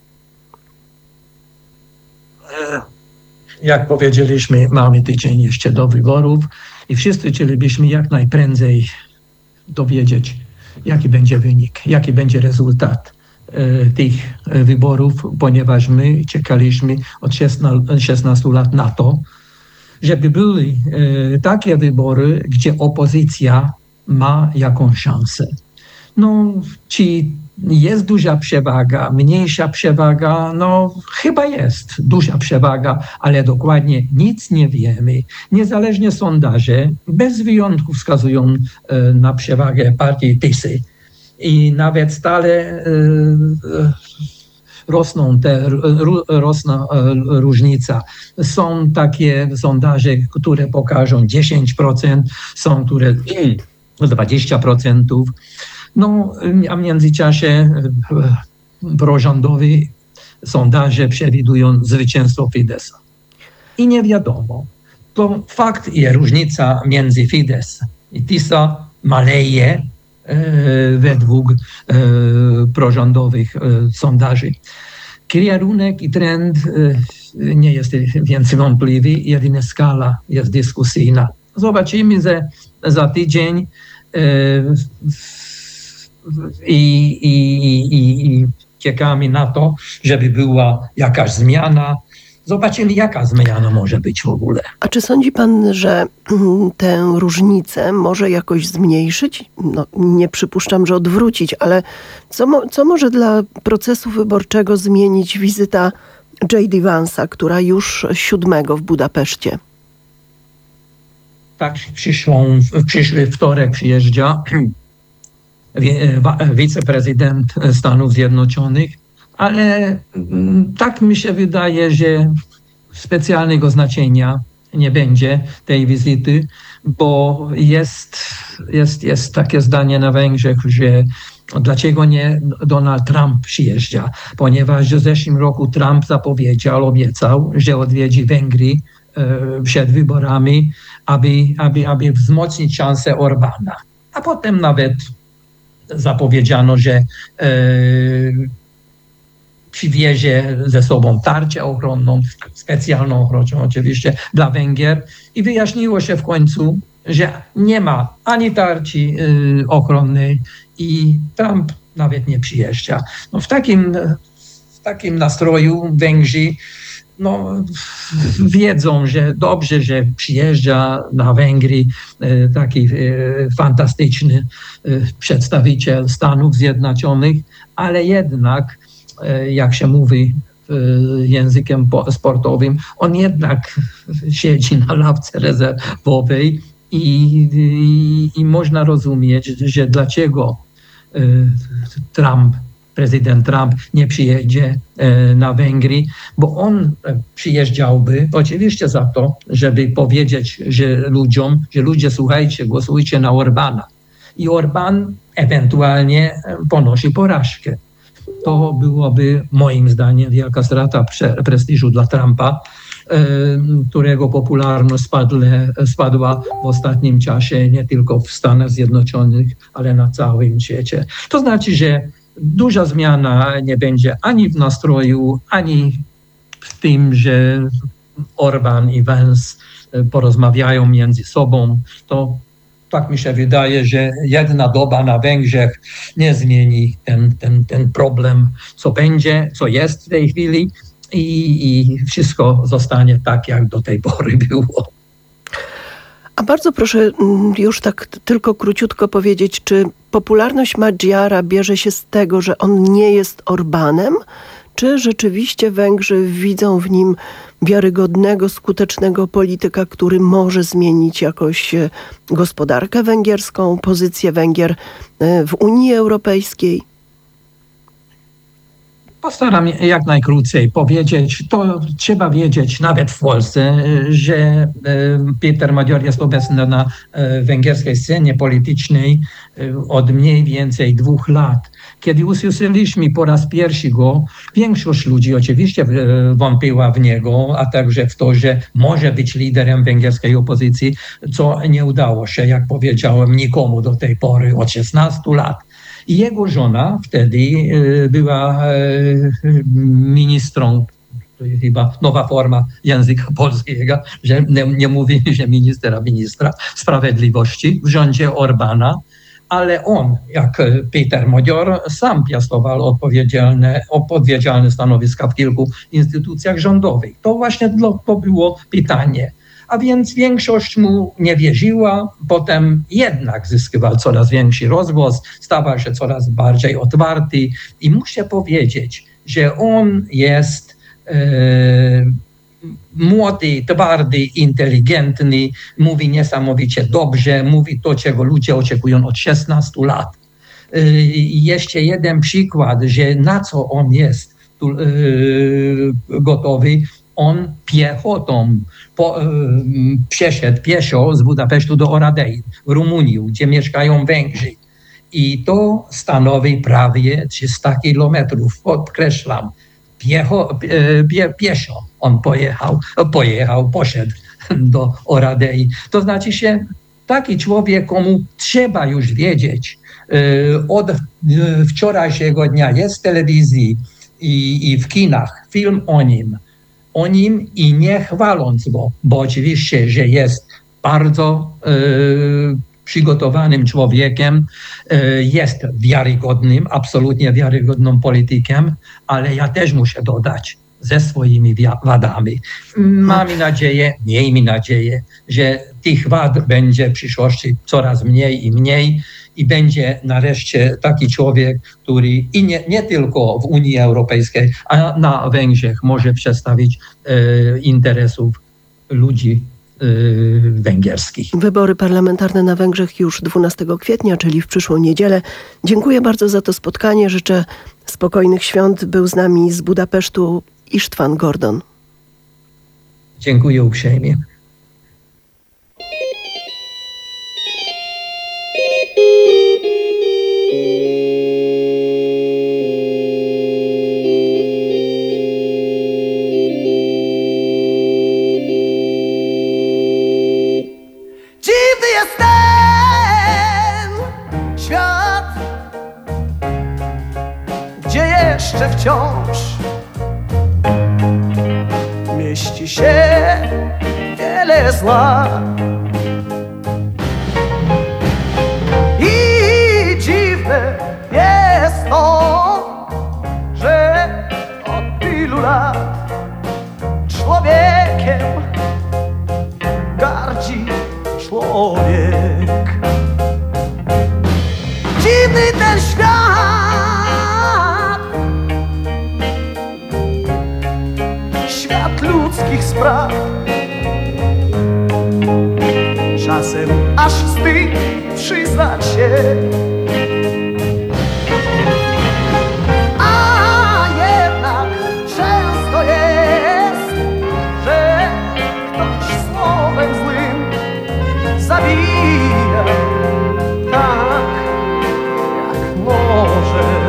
Speaker 1: Jak powiedzieliśmy, mamy tydzień jeszcze do wyborów i wszyscy chcielibyśmy jak najprędzej dowiedzieć, jaki będzie wynik, jaki będzie rezultat tych wyborów, ponieważ my czekaliśmy od 16 lat na to, żeby były takie wybory, gdzie opozycja ma jakąś szansę. No, ci jest duża przewaga, mniejsza przewaga, no chyba jest duża przewaga, ale dokładnie nic nie wiemy. Niezależnie sondaże bez wyjątków wskazują na przewagę partii PiS-y i nawet stale rosną różnica. Są takie sondaże, które pokażą 10%, są które 20%. No, a w międzyczasie prorządowe sondaże przewidują zwycięstwo Fidesza. I nie wiadomo. To fakt i różnica między Fidesz i TISA maleje według prorządowych sondaży. Kierunek i trend nie jest więc wątpliwy, jedynie skala jest dyskusyjna. Zobaczymy za tydzień i czekamy na to, żeby była jakaś zmiana. Zobaczymy, jaka zmiana może być w ogóle.
Speaker 23: A czy sądzi pan, że tę różnicę może jakoś zmniejszyć? No, nie przypuszczam, że odwrócić, ale co może dla procesu wyborczego zmienić wizyta J.D. Vance'a, która już 7 w Budapeszcie?
Speaker 1: Tak, przyszły wtorek przyjeżdża wiceprezydent Stanów Zjednoczonych, ale tak mi się wydaje, że specjalnego znaczenia nie będzie tej wizyty, bo jest takie zdanie na Węgrzech, że dlaczego nie Donald Trump przyjeżdża, ponieważ w zeszłym roku Trump obiecał, że odwiedzi Węgry przed wyborami, aby wzmocnić szansę Orbana. A potem nawet zapowiedziano, że przywiezie ze sobą tarczę ochronną, specjalną ochronną oczywiście dla Węgier i wyjaśniło się w końcu, że nie ma ani tarczy ochronnej i Trump nawet nie przyjeżdża. No w takim nastroju Węgrzy wiedzą, że dobrze, że przyjeżdża na Węgry taki fantastyczny przedstawiciel Stanów Zjednoczonych, ale jednak, jak się mówi językiem sportowym, on jednak siedzi na ławce rezerwowej i można rozumieć, że dlaczego prezydent Trump nie przyjedzie na Węgry, bo on przyjeżdżałby oczywiście za to, żeby powiedzieć ludzie słuchajcie, głosujcie na Orbana. I Orban ewentualnie ponosi porażkę. To byłoby moim zdaniem wielka strata prestiżu dla Trumpa, którego popularność spadła w ostatnim czasie nie tylko w Stanach Zjednoczonych, ale na całym świecie. To znaczy, że duża zmiana nie będzie ani w nastroju, ani w tym, że Orban i Vance porozmawiają między sobą. To tak mi się wydaje, że jedna doba na Węgrzech nie zmieni ten problem, co jest w tej chwili i wszystko zostanie tak, jak do tej pory było.
Speaker 23: A bardzo proszę już tak tylko króciutko powiedzieć, czy popularność Magyara bierze się z tego, że on nie jest Orbanem, czy rzeczywiście Węgrzy widzą w nim wiarygodnego, skutecznego polityka, który może zmienić jakoś gospodarkę węgierską, pozycję Węgier w Unii Europejskiej?
Speaker 1: Postaram się jak najkrócej powiedzieć. To trzeba wiedzieć nawet w Polsce, że Péter Magyar jest obecny na węgierskiej scenie politycznej od mniej więcej 2 lat. Kiedy usłyszeliśmy po raz pierwszy go, większość ludzi oczywiście wątpiła w niego, a także w to, że może być liderem węgierskiej opozycji, co nie udało się, jak powiedziałem, nikomu do tej pory od 16 lat. I jego żona wtedy była ministrą, to jest chyba nowa forma języka polskiego, że nie mówi, że ministra sprawiedliwości w rządzie Orbana, ale on, jak Péter Magyar, sam piastował odpowiedzialne stanowiska w kilku instytucjach rządowych. To właśnie to było pytanie. a więc większość mu nie wierzyła. Potem jednak zyskiwał coraz większy rozgłos, stawał się coraz bardziej otwarty i muszę powiedzieć, że on jest młody, twardy, inteligentny, mówi niesamowicie dobrze, mówi to, czego ludzie oczekują od 16 lat. Jeszcze jeden przykład, że na co on jest gotowy. On piechotą przeszedł pieszo z Budapesztu do Oradei w Rumunii, gdzie mieszkają Węgrzy. I to stanowi prawie 300 kilometrów, podkreślam. Pieszo on poszedł do Oradei. To znaczy się, taki człowiek, komu trzeba już wiedzieć, od wczorajszego dnia jest w telewizji i w kinach film o nim i nie chwaląc go, bo oczywiście, że jest bardzo przygotowanym człowiekiem, jest wiarygodnym, absolutnie wiarygodnym politykiem, ale ja też muszę dodać, ze swoimi wadami. Mamy nadzieję, miejmy nadzieję, że tych wad będzie w przyszłości coraz mniej i mniej i będzie nareszcie taki człowiek, który i nie tylko w Unii Europejskiej, a na Węgrzech może przedstawić interesów ludzi węgierskich.
Speaker 23: Wybory parlamentarne na Węgrzech już 12 kwietnia, czyli w przyszłą niedzielę. Dziękuję bardzo za to spotkanie. Życzę spokojnych świąt. Był z nami z Budapesztu István Gordon.
Speaker 1: Dziękuję uprzejmie.
Speaker 7: Dziwny jest ten świat, gdzie jeszcze wciąż mieści się wiele zła. I dziwne jest to, że od tylu lat człowiekiem gardzi człowiek. Dziwny ten świat, świat ludzkich spraw. Czasem aż wstyd przyznać się, a jednak często jest, że ktoś słowem złym zabija tak, jak może.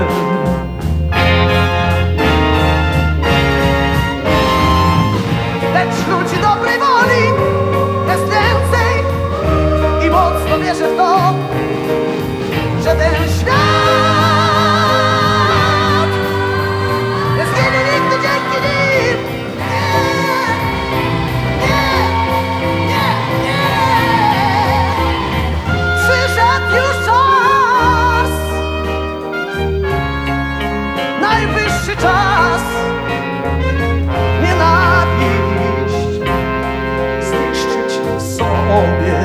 Speaker 7: Lecz ludzi dobrej woli jest więcej i mocno wierzę w to, że ten świat nie zginie nigdy dzięki nim. Przyszedł już czas, najwyższy czas nienawiść zniszczyć w sobie.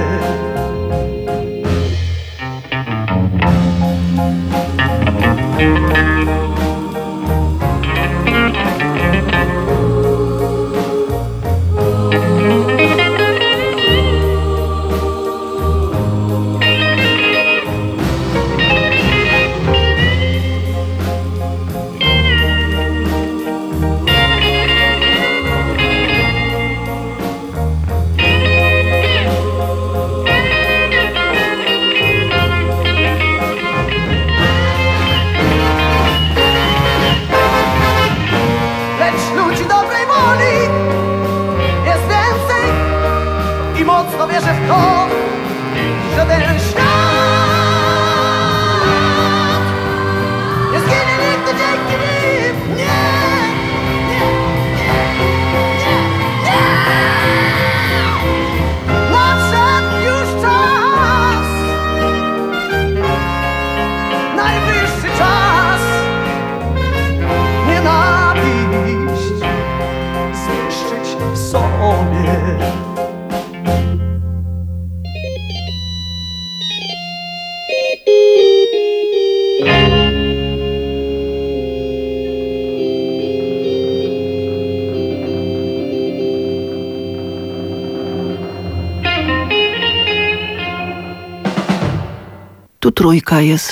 Speaker 7: Mocno wierzę w to, że ten świat nie zginie nigdy dzięki nim. Nie, nadszedł już czas, najwyższy czas nienawiść zniszczyć w sobie.
Speaker 23: Tu Trójka, jest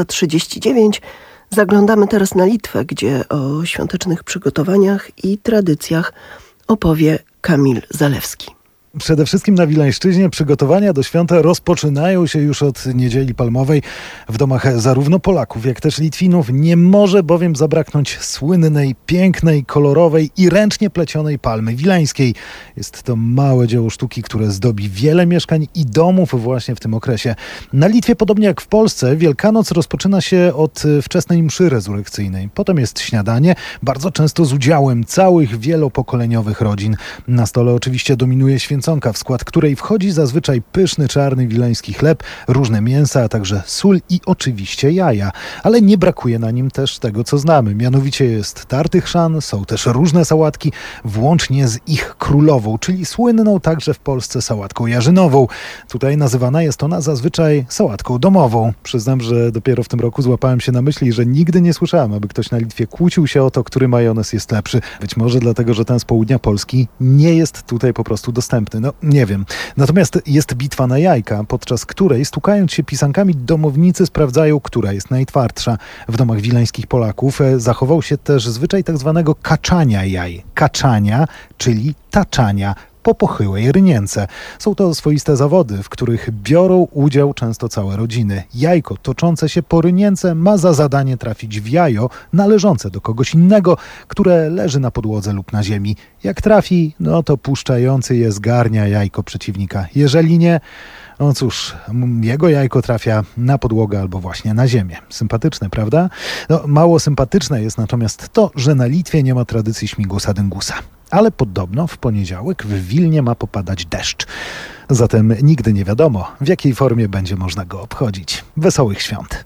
Speaker 23: 16:39. Zaglądamy teraz na Litwę, gdzie o świątecznych przygotowaniach i tradycjach opowie Kamil Zalewski.
Speaker 25: Przede wszystkim na Wileńszczyźnie przygotowania do świąt rozpoczynają się już od Niedzieli Palmowej w domach zarówno Polaków, jak też Litwinów. Nie może bowiem zabraknąć słynnej, pięknej, kolorowej i ręcznie plecionej palmy wileńskiej. Jest to małe dzieło sztuki, które zdobi wiele mieszkań i domów właśnie w tym okresie. Na Litwie, podobnie jak w Polsce, Wielkanoc rozpoczyna się od wczesnej mszy rezurekcyjnej. Potem jest śniadanie, bardzo często z udziałem całych wielopokoleniowych rodzin. Na stole oczywiście dominuje święconka, w skład której wchodzi zazwyczaj pyszny czarny wileński chleb, różne mięsa, a także sól i oczywiście jaja. Ale nie brakuje na nim też tego, co znamy. Mianowicie jest tarty chrzan, są też różne sałatki, włącznie z ich królową, czyli słynną także w Polsce sałatką jarzynową. Tutaj nazywana jest ona zazwyczaj sałatką domową. Przyznam, że dopiero w tym roku złapałem się na myśli, że nigdy nie słyszałem, aby ktoś na Litwie kłócił się o to, który majonez jest lepszy. Być może dlatego, że ten z południa Polski nie jest tutaj po prostu dostępny. No, nie wiem. Natomiast jest bitwa na jajka, podczas której, stukając się pisankami, domownicy sprawdzają, która jest najtwardsza. W domach wileńskich Polaków zachował się też zwyczaj tak zwanego kaczania jaj. Kaczania, czyli taczania po pochyłej rynience. Są to swoiste zawody, w których biorą udział często całe rodziny. Jajko toczące się po rynience ma za zadanie trafić w jajo należące do kogoś innego, które leży na podłodze lub na ziemi. Jak trafi, no to puszczający je zgarnia jajko przeciwnika. Jeżeli nie, no cóż, jego jajko trafia na podłogę albo właśnie na ziemię. Sympatyczne, prawda? No, mało sympatyczne jest natomiast to, że na Litwie nie ma tradycji śmigusa dyngusa. Ale podobno w poniedziałek w Wilnie ma popadać deszcz. Zatem nigdy nie wiadomo, w jakiej formie będzie można go obchodzić. Wesołych świąt.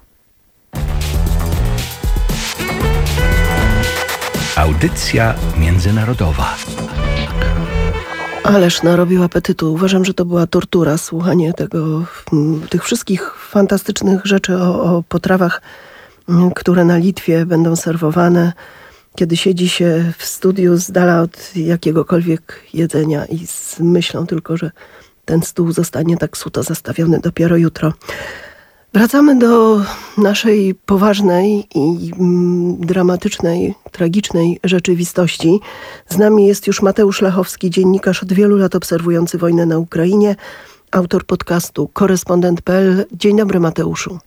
Speaker 19: Audycja międzynarodowa.
Speaker 23: Ależ narobił apetytu. Uważam, że to była tortura, słuchanie tych wszystkich fantastycznych rzeczy o potrawach, które na Litwie będą serwowane, kiedy siedzi się w studiu z dala od jakiegokolwiek jedzenia i z myślą tylko, że ten stół zostanie tak suto zastawiony dopiero jutro. Wracamy do naszej poważnej i dramatycznej, tragicznej rzeczywistości. Z nami jest już Mateusz Lachowski, dziennikarz od wielu lat obserwujący wojnę na Ukrainie, autor podcastu Korespondent.pl. Dzień dobry, Mateuszu.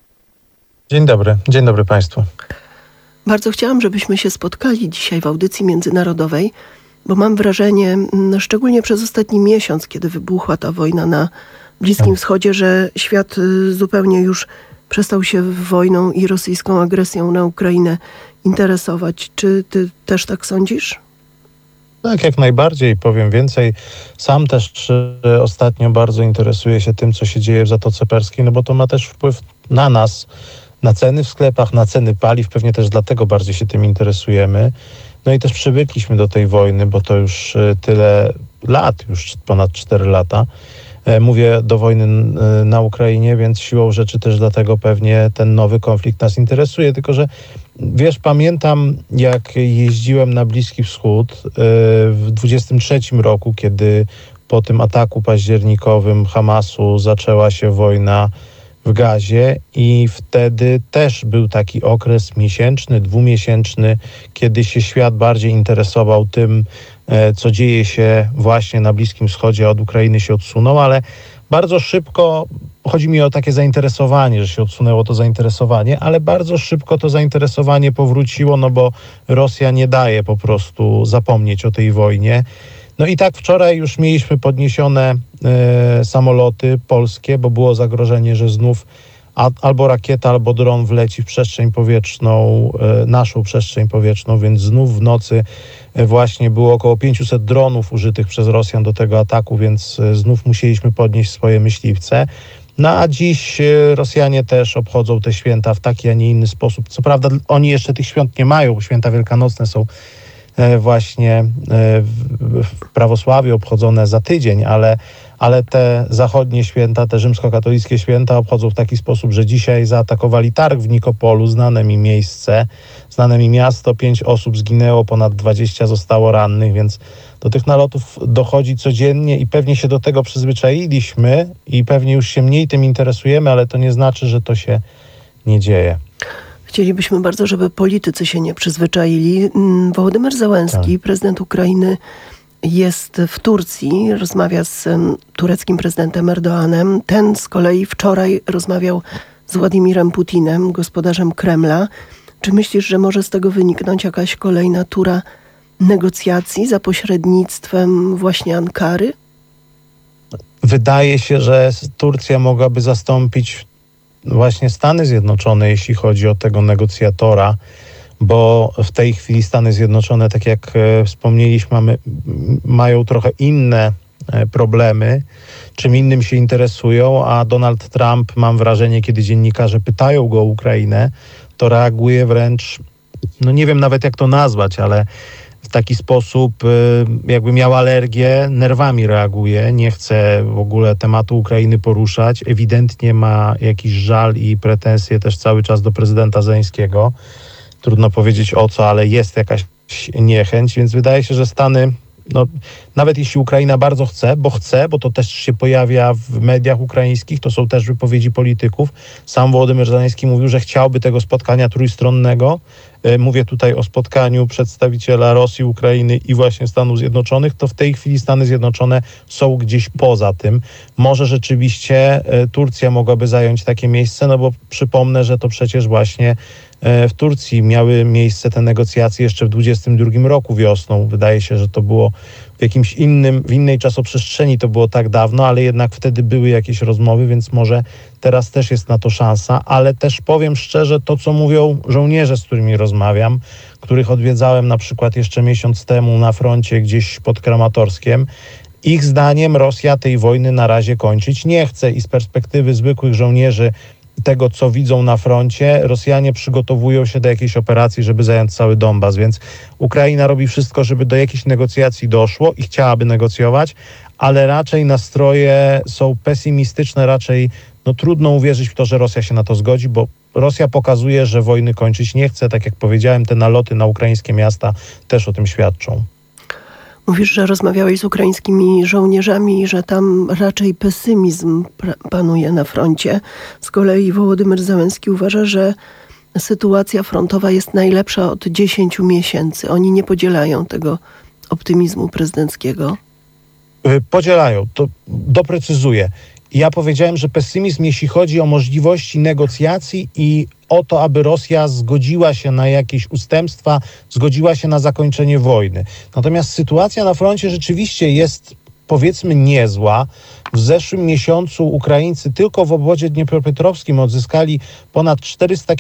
Speaker 4: Dzień dobry Państwu.
Speaker 23: Bardzo chciałam, żebyśmy się spotkali dzisiaj w audycji międzynarodowej, bo mam wrażenie, szczególnie przez ostatni miesiąc, kiedy wybuchła ta wojna na Bliskim Wschodzie, że świat zupełnie już przestał się wojną i rosyjską agresją na Ukrainę interesować. Czy ty też tak sądzisz?
Speaker 4: Tak, jak najbardziej. Powiem więcej. Sam też ostatnio bardzo interesuję się tym, co się dzieje w Zatoce Perskiej, no bo to ma też wpływ na nas, na ceny w sklepach, na ceny paliw. Pewnie też dlatego bardziej się tym interesujemy. No i też przywykliśmy do tej wojny, bo to już tyle lat, już ponad 4 lata. Mówię do wojny na Ukrainie, więc siłą rzeczy też dlatego pewnie ten nowy konflikt nas interesuje. Tylko że wiesz, pamiętam jak jeździłem na Bliski Wschód w 23 roku, kiedy po tym ataku październikowym Hamasu zaczęła się wojna w Gazie i wtedy też był taki okres miesięczny, 2-miesięczny, kiedy się świat bardziej interesował tym, co dzieje się właśnie na Bliskim Wschodzie, od Ukrainy się odsunął, ale bardzo szybko, chodzi mi o takie zainteresowanie, że się odsunęło to zainteresowanie, ale bardzo szybko to zainteresowanie powróciło, no bo Rosja nie daje po prostu zapomnieć o tej wojnie. No i tak wczoraj już mieliśmy podniesione samoloty polskie, bo było zagrożenie, że znów albo rakieta, albo dron wleci w przestrzeń powietrzną, naszą przestrzeń powietrzną, więc znów w nocy właśnie było około 500 dronów użytych przez Rosjan do tego ataku, więc znów musieliśmy podnieść swoje myśliwce. No a dziś Rosjanie też obchodzą te święta w taki, a nie inny sposób. Co prawda oni jeszcze tych świąt nie mają, bo święta wielkanocne są właśnie w prawosławiu obchodzone za tydzień, ale te zachodnie święta, te rzymskokatolickie święta obchodzą w taki sposób, że dzisiaj zaatakowali targ w Nikopolu, znane mi miejsce, znane mi miasto, 5 osób zginęło, ponad 20 zostało rannych, więc do tych nalotów dochodzi codziennie i pewnie się do tego przyzwyczailiśmy i pewnie już się mniej tym interesujemy, ale to nie znaczy, że to się nie dzieje.
Speaker 23: Chcielibyśmy bardzo, żeby politycy się nie przyzwyczaili. Wołodymyr Zełenski, prezydent Ukrainy, jest w Turcji, rozmawia z tureckim prezydentem Erdoğanem. Ten z kolei wczoraj rozmawiał z Władimirem Putinem, gospodarzem Kremla. Czy myślisz, że może z tego wyniknąć jakaś kolejna tura negocjacji za pośrednictwem właśnie Ankary?
Speaker 4: Wydaje się, że Turcja mogłaby zastąpić właśnie Stany Zjednoczone, jeśli chodzi o tego negocjatora, bo w tej chwili Stany Zjednoczone, tak jak wspomnieliśmy, mają trochę inne problemy, czym innym się interesują, a Donald Trump, mam wrażenie, kiedy dziennikarze pytają go o Ukrainę, to reaguje wręcz, no nie wiem nawet jak to nazwać, ale w taki sposób, jakby miał alergię, nerwami reaguje, nie chce w ogóle tematu Ukrainy poruszać, ewidentnie ma jakiś żal i pretensje też cały czas do prezydenta Zełenskiego. Trudno powiedzieć o co, ale jest jakaś niechęć, więc wydaje się, że Stany, no, nawet jeśli Ukraina bardzo chce, bo to też się pojawia w mediach ukraińskich, to są też wypowiedzi polityków. Sam Wołodymyr Zełenski mówił, że chciałby tego spotkania trójstronnego. Mówię tutaj o spotkaniu przedstawiciela Rosji, Ukrainy i właśnie Stanów Zjednoczonych, to w tej chwili Stany Zjednoczone są gdzieś poza tym. Może rzeczywiście Turcja mogłaby zająć takie miejsce, no bo przypomnę, że to przecież właśnie w Turcji miały miejsce te negocjacje jeszcze w 2022 roku wiosną. Wydaje się, że to było w innej czasoprzestrzeni to było tak dawno, ale jednak wtedy były jakieś rozmowy, więc może teraz też jest na to szansa, ale też powiem szczerze, to co mówią żołnierze, z którymi rozmawiam, których odwiedzałem na przykład jeszcze miesiąc temu na froncie gdzieś pod Kramatorskiem, ich zdaniem Rosja tej wojny na razie kończyć nie chce i z perspektywy zwykłych żołnierzy tego, co widzą na froncie, Rosjanie przygotowują się do jakiejś operacji, żeby zająć cały Donbas, więc Ukraina robi wszystko, żeby do jakichś negocjacji doszło i chciałaby negocjować, ale raczej nastroje są pesymistyczne, raczej trudno uwierzyć w to, że Rosja się na to zgodzi, bo Rosja pokazuje, że wojny kończyć nie chce. Tak jak powiedziałem, te naloty na ukraińskie miasta też o tym świadczą.
Speaker 23: Mówisz, że rozmawiałeś z ukraińskimi żołnierzami i że tam raczej pesymizm panuje na froncie. Z kolei Wołodymyr Zełenski uważa, że sytuacja frontowa jest najlepsza od 10 miesięcy. Oni nie podzielają tego optymizmu prezydenckiego.
Speaker 4: Podzielają, to doprecyzuję. Ja powiedziałem, że pesymizm, jeśli chodzi o możliwości negocjacji i o to, aby Rosja zgodziła się na jakieś ustępstwa, zgodziła się na zakończenie wojny. Natomiast sytuacja na froncie rzeczywiście jest, powiedzmy, niezła. W zeszłym miesiącu Ukraińcy tylko w obwodzie dniepropietrowskim odzyskali ponad 400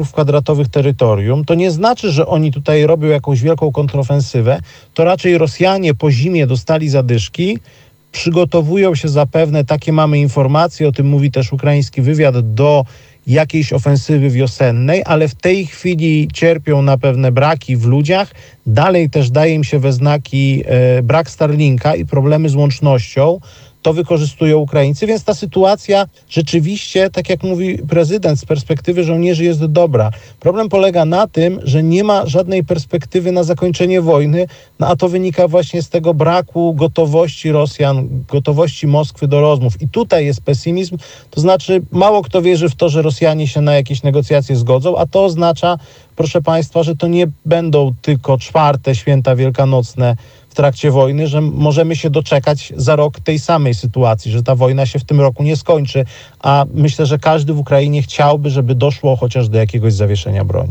Speaker 4: km² terytorium. To nie znaczy, że oni tutaj robią jakąś wielką kontrofensywę. To raczej Rosjanie po zimie dostali zadyszki, przygotowują się zapewne, takie mamy informacje, o tym mówi też ukraiński wywiad, do jakiejś ofensywy wiosennej, ale w tej chwili cierpią na pewne braki w ludziach. Dalej też daje im się we znaki brak Starlinka i problemy z łącznością. To wykorzystują Ukraińcy, więc ta sytuacja rzeczywiście, tak jak mówi prezydent, z perspektywy żołnierzy jest dobra. Problem polega na tym, że nie ma żadnej perspektywy na zakończenie wojny, a to wynika właśnie z tego braku gotowości Rosjan, gotowości Moskwy do rozmów. I tutaj jest pesymizm, to znaczy mało kto wierzy w to, że Rosjanie się na jakieś negocjacje zgodzą, a to oznacza, proszę Państwa, że to nie będą tylko 4. święta wielkanocne w trakcie wojny, że możemy się doczekać za rok tej samej sytuacji, że ta wojna się w tym roku nie skończy, a myślę, że każdy w Ukrainie chciałby, żeby doszło chociaż do jakiegoś zawieszenia broni.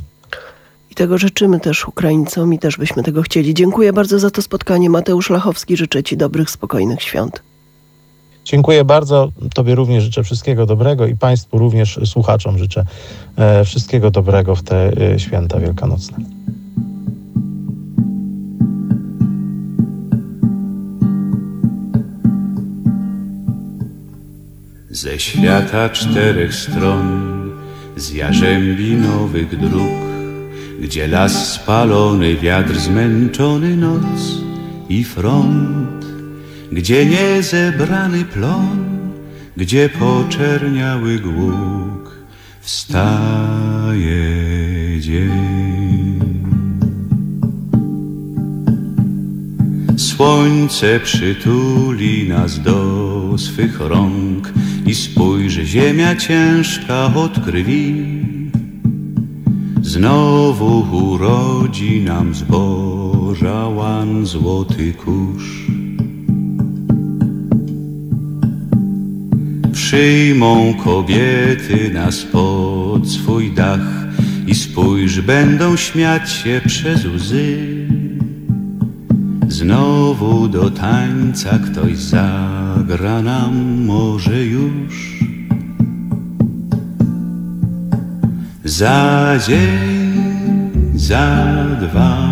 Speaker 23: I tego życzymy też Ukraińcom i też byśmy tego chcieli. Dziękuję bardzo za to spotkanie. Mateusz Lachowski, życzę Ci dobrych, spokojnych świąt.
Speaker 4: Dziękuję bardzo. Tobie również życzę wszystkiego dobrego i Państwu również, słuchaczom życzę wszystkiego dobrego w te święta wielkanocne.
Speaker 10: Ze świata 4 stron, z jarzębinowych dróg, gdzie las spalony, wiatr zmęczony, noc i front, gdzie niezebrany plon, gdzie poczerniały głuk, wstaje dzień. Słońce przytuli nas do swych rąk i spójrz, ziemia ciężka od krwi znowu urodzi nam zboża łan złoty kurz. Przyjmą kobiety nas pod swój dach i spójrz, będą śmiać się przez łzy. Znowu do tańca ktoś zagra nam może już. Za dzień, za dwa,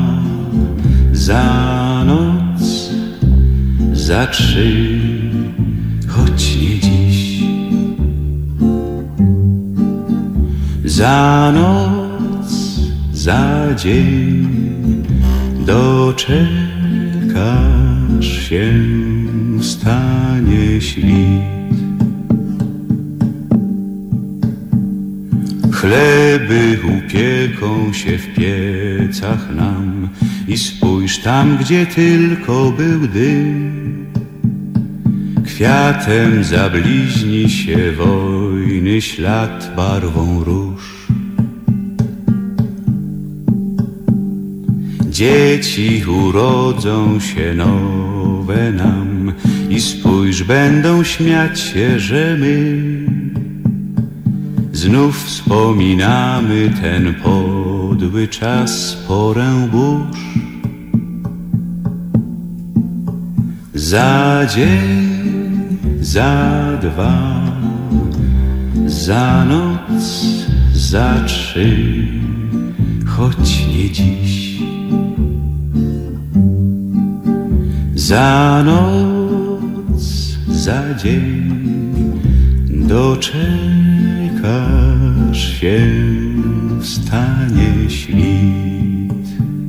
Speaker 10: za noc, za trzy, choć nie dziś. Za noc, za dzień doczekasz się, wstanie świt. Chleby upieką się w piecach nam i spójrz tam, gdzie tylko był dym. Kwiatem zabliźni się wojny ślad barwą róż. Dzieci urodzą się nowe nam i spójrz, będą śmiać się, że my znów wspominamy ten podły czas, porę burz. Za dzień, za dwa, za noc, za trzy, choć nie dziś. Za noc, za dzień doczekasz się, wstanie świt.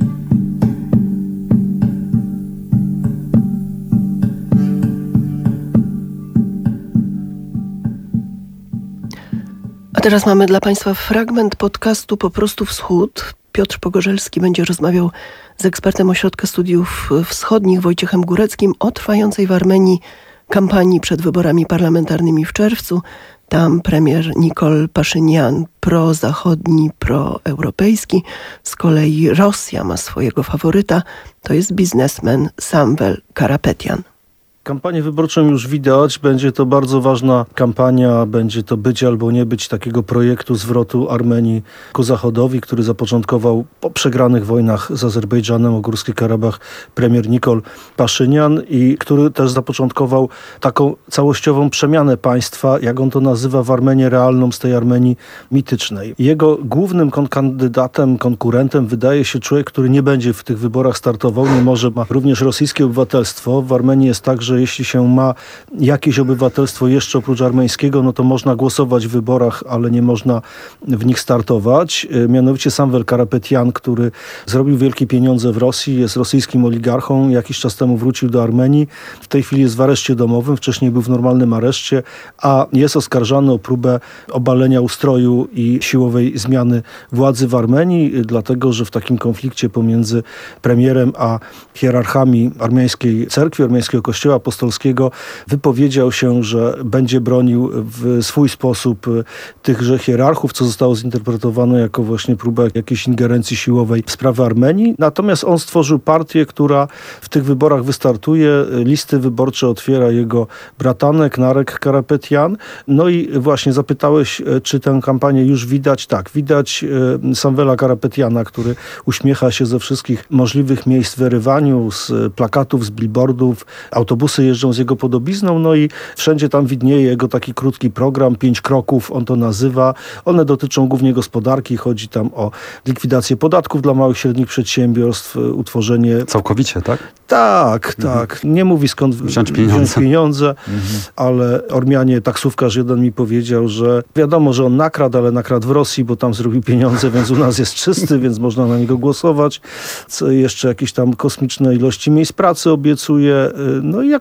Speaker 23: A teraz mamy dla Państwa fragment podcastu Po prostu Wschód. Piotr Pogorzelski będzie rozmawiał z ekspertem Ośrodka Studiów Wschodnich Wojciechem Góreckim o trwającej w Armenii kampanii przed wyborami parlamentarnymi w czerwcu. Tam premier Nikol Paszynian, prozachodni, proeuropejski. Z kolei Rosja ma swojego faworyta, to jest biznesmen Samvel Karapetyan.
Speaker 11: Kampanię wyborczą już widać, będzie to bardzo ważna kampania, będzie to być albo nie być takiego projektu zwrotu Armenii ku Zachodowi, który zapoczątkował po przegranych wojnach z Azerbejdżanem o Górski Karabach premier Nikol Paszynian i który też zapoczątkował taką całościową przemianę państwa, jak on to nazywa, w Armenię realną z tej Armenii mitycznej. Jego głównym kandydatem, konkurentem wydaje się człowiek, który nie będzie w tych wyborach startował, mimo że ma również rosyjskie obywatelstwo. W Armenii jest tak, że jeśli się ma jakieś obywatelstwo jeszcze oprócz armeńskiego, no to można głosować w wyborach, ale nie można w nich startować. Mianowicie Samvel Karapetyan, który zrobił wielkie pieniądze w Rosji, jest rosyjskim oligarchą, jakiś czas temu wrócił do Armenii. W tej chwili jest w areszcie domowym, wcześniej był w normalnym areszcie, a jest oskarżany o próbę obalenia ustroju i siłowej zmiany władzy w Armenii, dlatego że w takim konflikcie pomiędzy premierem a hierarchami armeńskiej cerkwi, armeńskiego kościoła apostolskiego wypowiedział się, że będzie bronił w swój sposób tychże hierarchów, co zostało zinterpretowane jako właśnie próba jakiejś ingerencji siłowej w sprawy Armenii. Natomiast on stworzył partię, która w tych wyborach wystartuje. Listy wyborcze otwiera jego bratanek Narek Karapetyan. No i właśnie zapytałeś, czy tę kampanię już widać? Tak, widać Samvela Karapetyana, który uśmiecha się ze wszystkich możliwych miejsc w Erywaniu, z plakatów, z billboardów. Autobusy jeżdżą z jego podobizną, no i wszędzie tam widnieje jego taki krótki program, 5 kroków, on to nazywa. One dotyczą głównie gospodarki, chodzi tam o likwidację podatków dla małych i średnich przedsiębiorstw, utworzenie...
Speaker 12: Całkowicie, tak?
Speaker 11: Tak, tak. Nie mówi skąd wziąć pieniądze, ale Ormianie, taksówkarz jeden mi powiedział, że wiadomo, że on nakradł, ale nakradł w Rosji, bo tam zrobił pieniądze, więc u nas jest czysty, więc można na niego głosować. Co jeszcze jakieś tam kosmiczne ilości miejsc pracy obiecuje. No i jako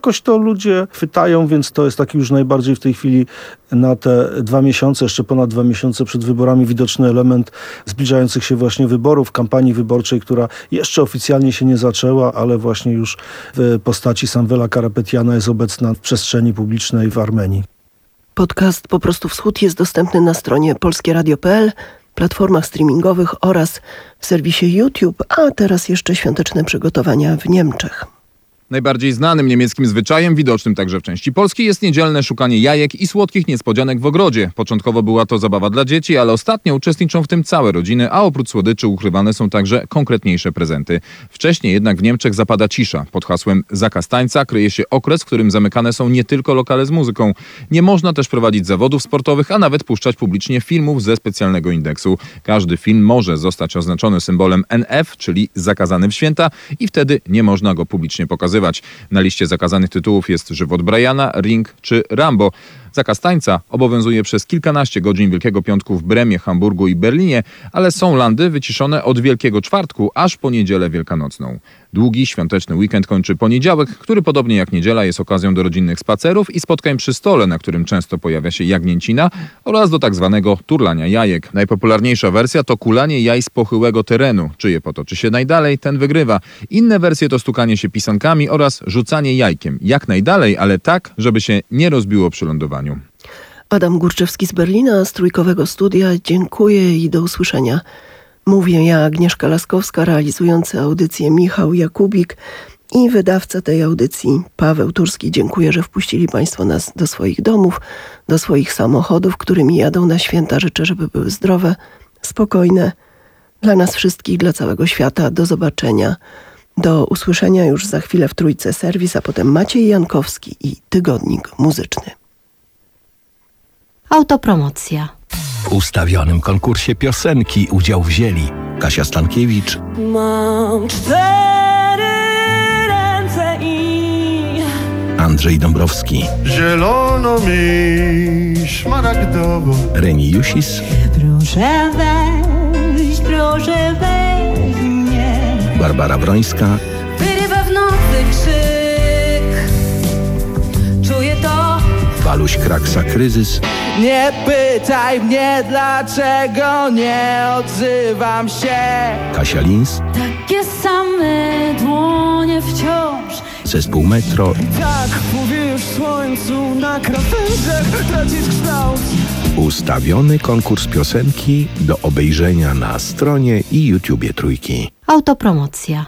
Speaker 11: jakoś to ludzie chwytają, więc to jest taki już najbardziej w tej chwili na te 2 miesiące, jeszcze ponad 2 miesiące przed wyborami widoczny element zbliżających się właśnie wyborów, kampanii wyborczej, która jeszcze oficjalnie się nie zaczęła, ale właśnie już w postaci Samvela Karapetiana jest obecna w przestrzeni publicznej w Armenii.
Speaker 23: Podcast Po prostu Wschód jest dostępny na stronie polskieradio.pl, platformach streamingowych oraz w serwisie YouTube, a teraz jeszcze świąteczne przygotowania w Niemczech.
Speaker 24: Najbardziej znanym niemieckim zwyczajem, widocznym także w części Polski, jest niedzielne szukanie jajek i słodkich niespodzianek w ogrodzie. Początkowo była to zabawa dla dzieci, ale ostatnio uczestniczą w tym całe rodziny, a oprócz słodyczy ukrywane są także konkretniejsze prezenty. Wcześniej jednak w Niemczech zapada cisza. Pod hasłem zakaz tańca kryje się okres, w którym zamykane są nie tylko lokale z muzyką. Nie można też prowadzić zawodów sportowych, a nawet puszczać publicznie filmów ze specjalnego indeksu. Każdy film może zostać oznaczony symbolem NF, czyli zakazany w święta, i wtedy nie można go publicznie pokazywać. Na liście zakazanych tytułów jest Żywot Briana, Ring czy Rambo. Zakaz tańca obowiązuje przez kilkanaście godzin Wielkiego Piątku w Bremie, Hamburgu i Berlinie, ale są landy wyciszone od Wielkiego Czwartku aż po Niedzielę Wielkanocną. Długi, świąteczny weekend kończy poniedziałek, który podobnie jak niedziela jest okazją do rodzinnych spacerów i spotkań przy stole, na którym często pojawia się jagnięcina, oraz do tak zwanego turlania jajek. Najpopularniejsza wersja to kulanie jaj z pochyłego terenu. Czyje potoczy się najdalej, ten wygrywa. Inne wersje to stukanie się pisankami oraz rzucanie jajkiem. Jak najdalej, ale tak, żeby się nie rozbiło przy lądowaniu.
Speaker 23: Adam Górczewski z Berlina, z Trójkowego Studia. Dziękuję i do usłyszenia. Mówię ja, Agnieszka Laskowska, realizujący audycję Michał Jakubik i wydawca tej audycji Paweł Turski. Dziękuję, że wpuścili Państwo nas do swoich domów, do swoich samochodów, którymi jadą na święta. Życzę, żeby były zdrowe, spokojne. Dla nas wszystkich, dla całego świata. Do zobaczenia. Do usłyszenia już za chwilę w Trójce Serwis, a potem Maciej Jankowski i Tygodnik Muzyczny.
Speaker 22: Autopromocja.
Speaker 13: W ustawionym konkursie piosenki udział wzięli Kasia Stankiewicz,
Speaker 9: Mam 4 ręce i
Speaker 13: Andrzej Dąbrowski,
Speaker 12: Zielono mi szmaragdowo,
Speaker 13: Reni Jusis,
Speaker 9: proszę weź mnie.
Speaker 13: Barbara Brońska,
Speaker 9: Wyrywa w nocy krzyk, czuję to.
Speaker 13: Waluś Kraksa Kryzys,
Speaker 15: Nie pytaj mnie, dlaczego nie odzywam się.
Speaker 13: Kasia Lins,
Speaker 9: Takie same dłonie wciąż.
Speaker 13: zespół Metro,
Speaker 15: Tak, mówię już słońcu na krawędziach tracisz kształt.
Speaker 13: ustawiony konkurs piosenki do obejrzenia na stronie i YouTubie Trójki.
Speaker 22: Autopromocja.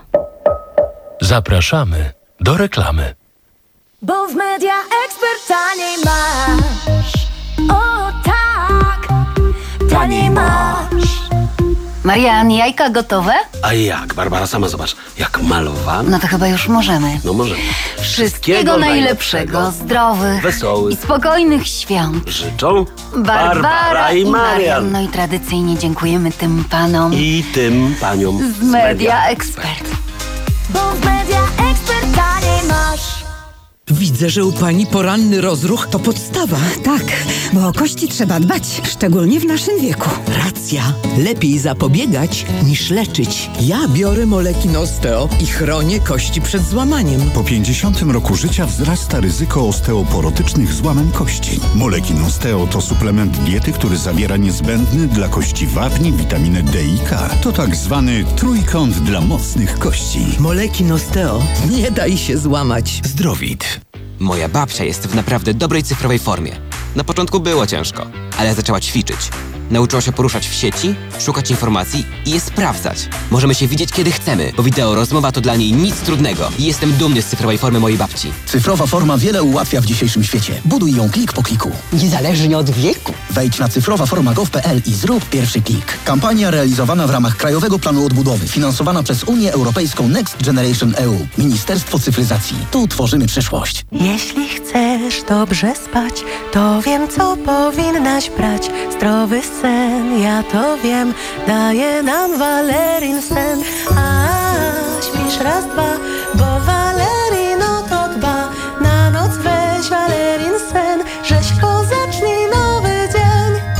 Speaker 3: Zapraszamy do reklamy.
Speaker 9: Bo w Media Expert taniej masz. O tak, taniej masz.
Speaker 16: Marian, jajka gotowe?
Speaker 17: A jak? Barbara, sama zobacz, jak malowane.
Speaker 16: No to chyba już możemy.
Speaker 17: No możemy.
Speaker 16: Wszystkiego najlepszego, zdrowych
Speaker 17: wesołych
Speaker 16: i spokojnych świąt
Speaker 17: życzą
Speaker 16: Barbara i Marian. No i tradycyjnie dziękujemy tym panom
Speaker 17: i tym paniom
Speaker 16: z Media Expert.
Speaker 9: Bo w Media Expert taniej masz.
Speaker 18: Widzę, że u pani poranny rozruch to podstawa.
Speaker 26: Tak, bo o kości trzeba dbać, szczególnie w naszym wieku.
Speaker 18: Racja. Lepiej zapobiegać niż leczyć. Ja biorę Molekin Osteo i chronię kości przed złamaniem.
Speaker 27: Po 50 roku życia wzrasta ryzyko osteoporotycznych złamań kości. Molekin Osteo to suplement diety, który zawiera niezbędny dla kości wapni, witaminę D i K. To tak zwany trójkąt dla mocnych kości.
Speaker 18: Molekin Osteo. Nie daj się złamać.
Speaker 28: Zdrowit. Moja babcia jest w naprawdę dobrej cyfrowej formie. Na początku było ciężko, ale zaczęła ćwiczyć. Nauczyła się poruszać w sieci, szukać informacji i je sprawdzać. Możemy się widzieć kiedy chcemy, bo wideo rozmowa to dla niej nic trudnego. I jestem dumny z cyfrowej formy mojej babci.
Speaker 29: Cyfrowa forma wiele ułatwia w dzisiejszym świecie. Buduj ją klik po kliku.
Speaker 26: Niezależnie od wieku.
Speaker 29: Wejdź na cyfrowaforma.gov.pl i zrób pierwszy klik. Kampania realizowana w ramach Krajowego Planu Odbudowy, finansowana przez Unię Europejską Next Generation EU. Ministerstwo Cyfryzacji. Tu tworzymy przyszłość.
Speaker 30: Jeśli chcesz dobrze spać, to wiem, co powinnaś brać. Zdrowy sen, ja to wiem, daje nam Valerin sen. A śpisz raz, dwa, bo Valerin o to dba. Na noc weź Valerin sen, rzeźko zacznij nowy dzień.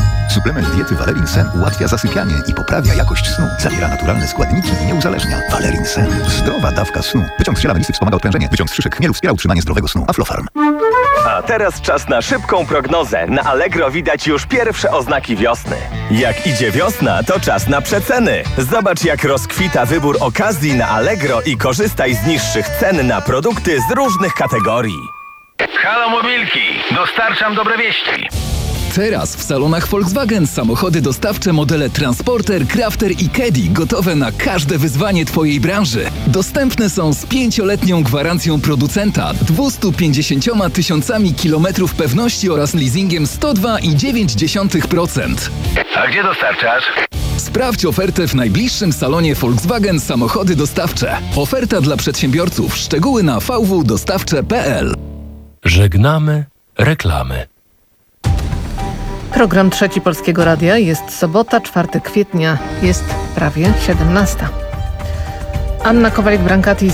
Speaker 13: Suplement diety Valerin Sen ułatwia zasypianie i poprawia jakość snu. Zawiera naturalne składniki i nie uzależnia. Valerin Sen. Zdrowa dawka snu. Wyciąg z ziela melisy wspomaga odprężenie. Wyciąg z szyszek chmielu wspiera utrzymanie zdrowego snu. Aflofarm.
Speaker 1: A teraz czas na szybką prognozę. Na Allegro widać już pierwsze oznaki wiosny. Jak idzie wiosna, to czas na przeceny. Zobacz, jak rozkwita wybór okazji na Allegro i korzystaj z niższych cen na produkty z różnych kategorii.
Speaker 2: Halo Mobilki, dostarczam dobre wieści.
Speaker 5: Teraz w salonach Volkswagen samochody dostawcze modele Transporter, Crafter i Caddy gotowe na każde wyzwanie Twojej branży. Dostępne są z 5-letnią gwarancją producenta, 250 tysiącami kilometrów pewności oraz leasingiem 102,9%.
Speaker 2: A gdzie dostarczasz?
Speaker 5: Sprawdź ofertę w najbliższym salonie Volkswagen Samochody Dostawcze. Oferta dla przedsiębiorców. Szczegóły na vwdostawcze.pl.
Speaker 3: Żegnamy reklamy.
Speaker 6: Program Trzeci Polskiego Radia. Jest sobota, 4 kwietnia. Jest prawie 17. Anna Kowalik-Brankati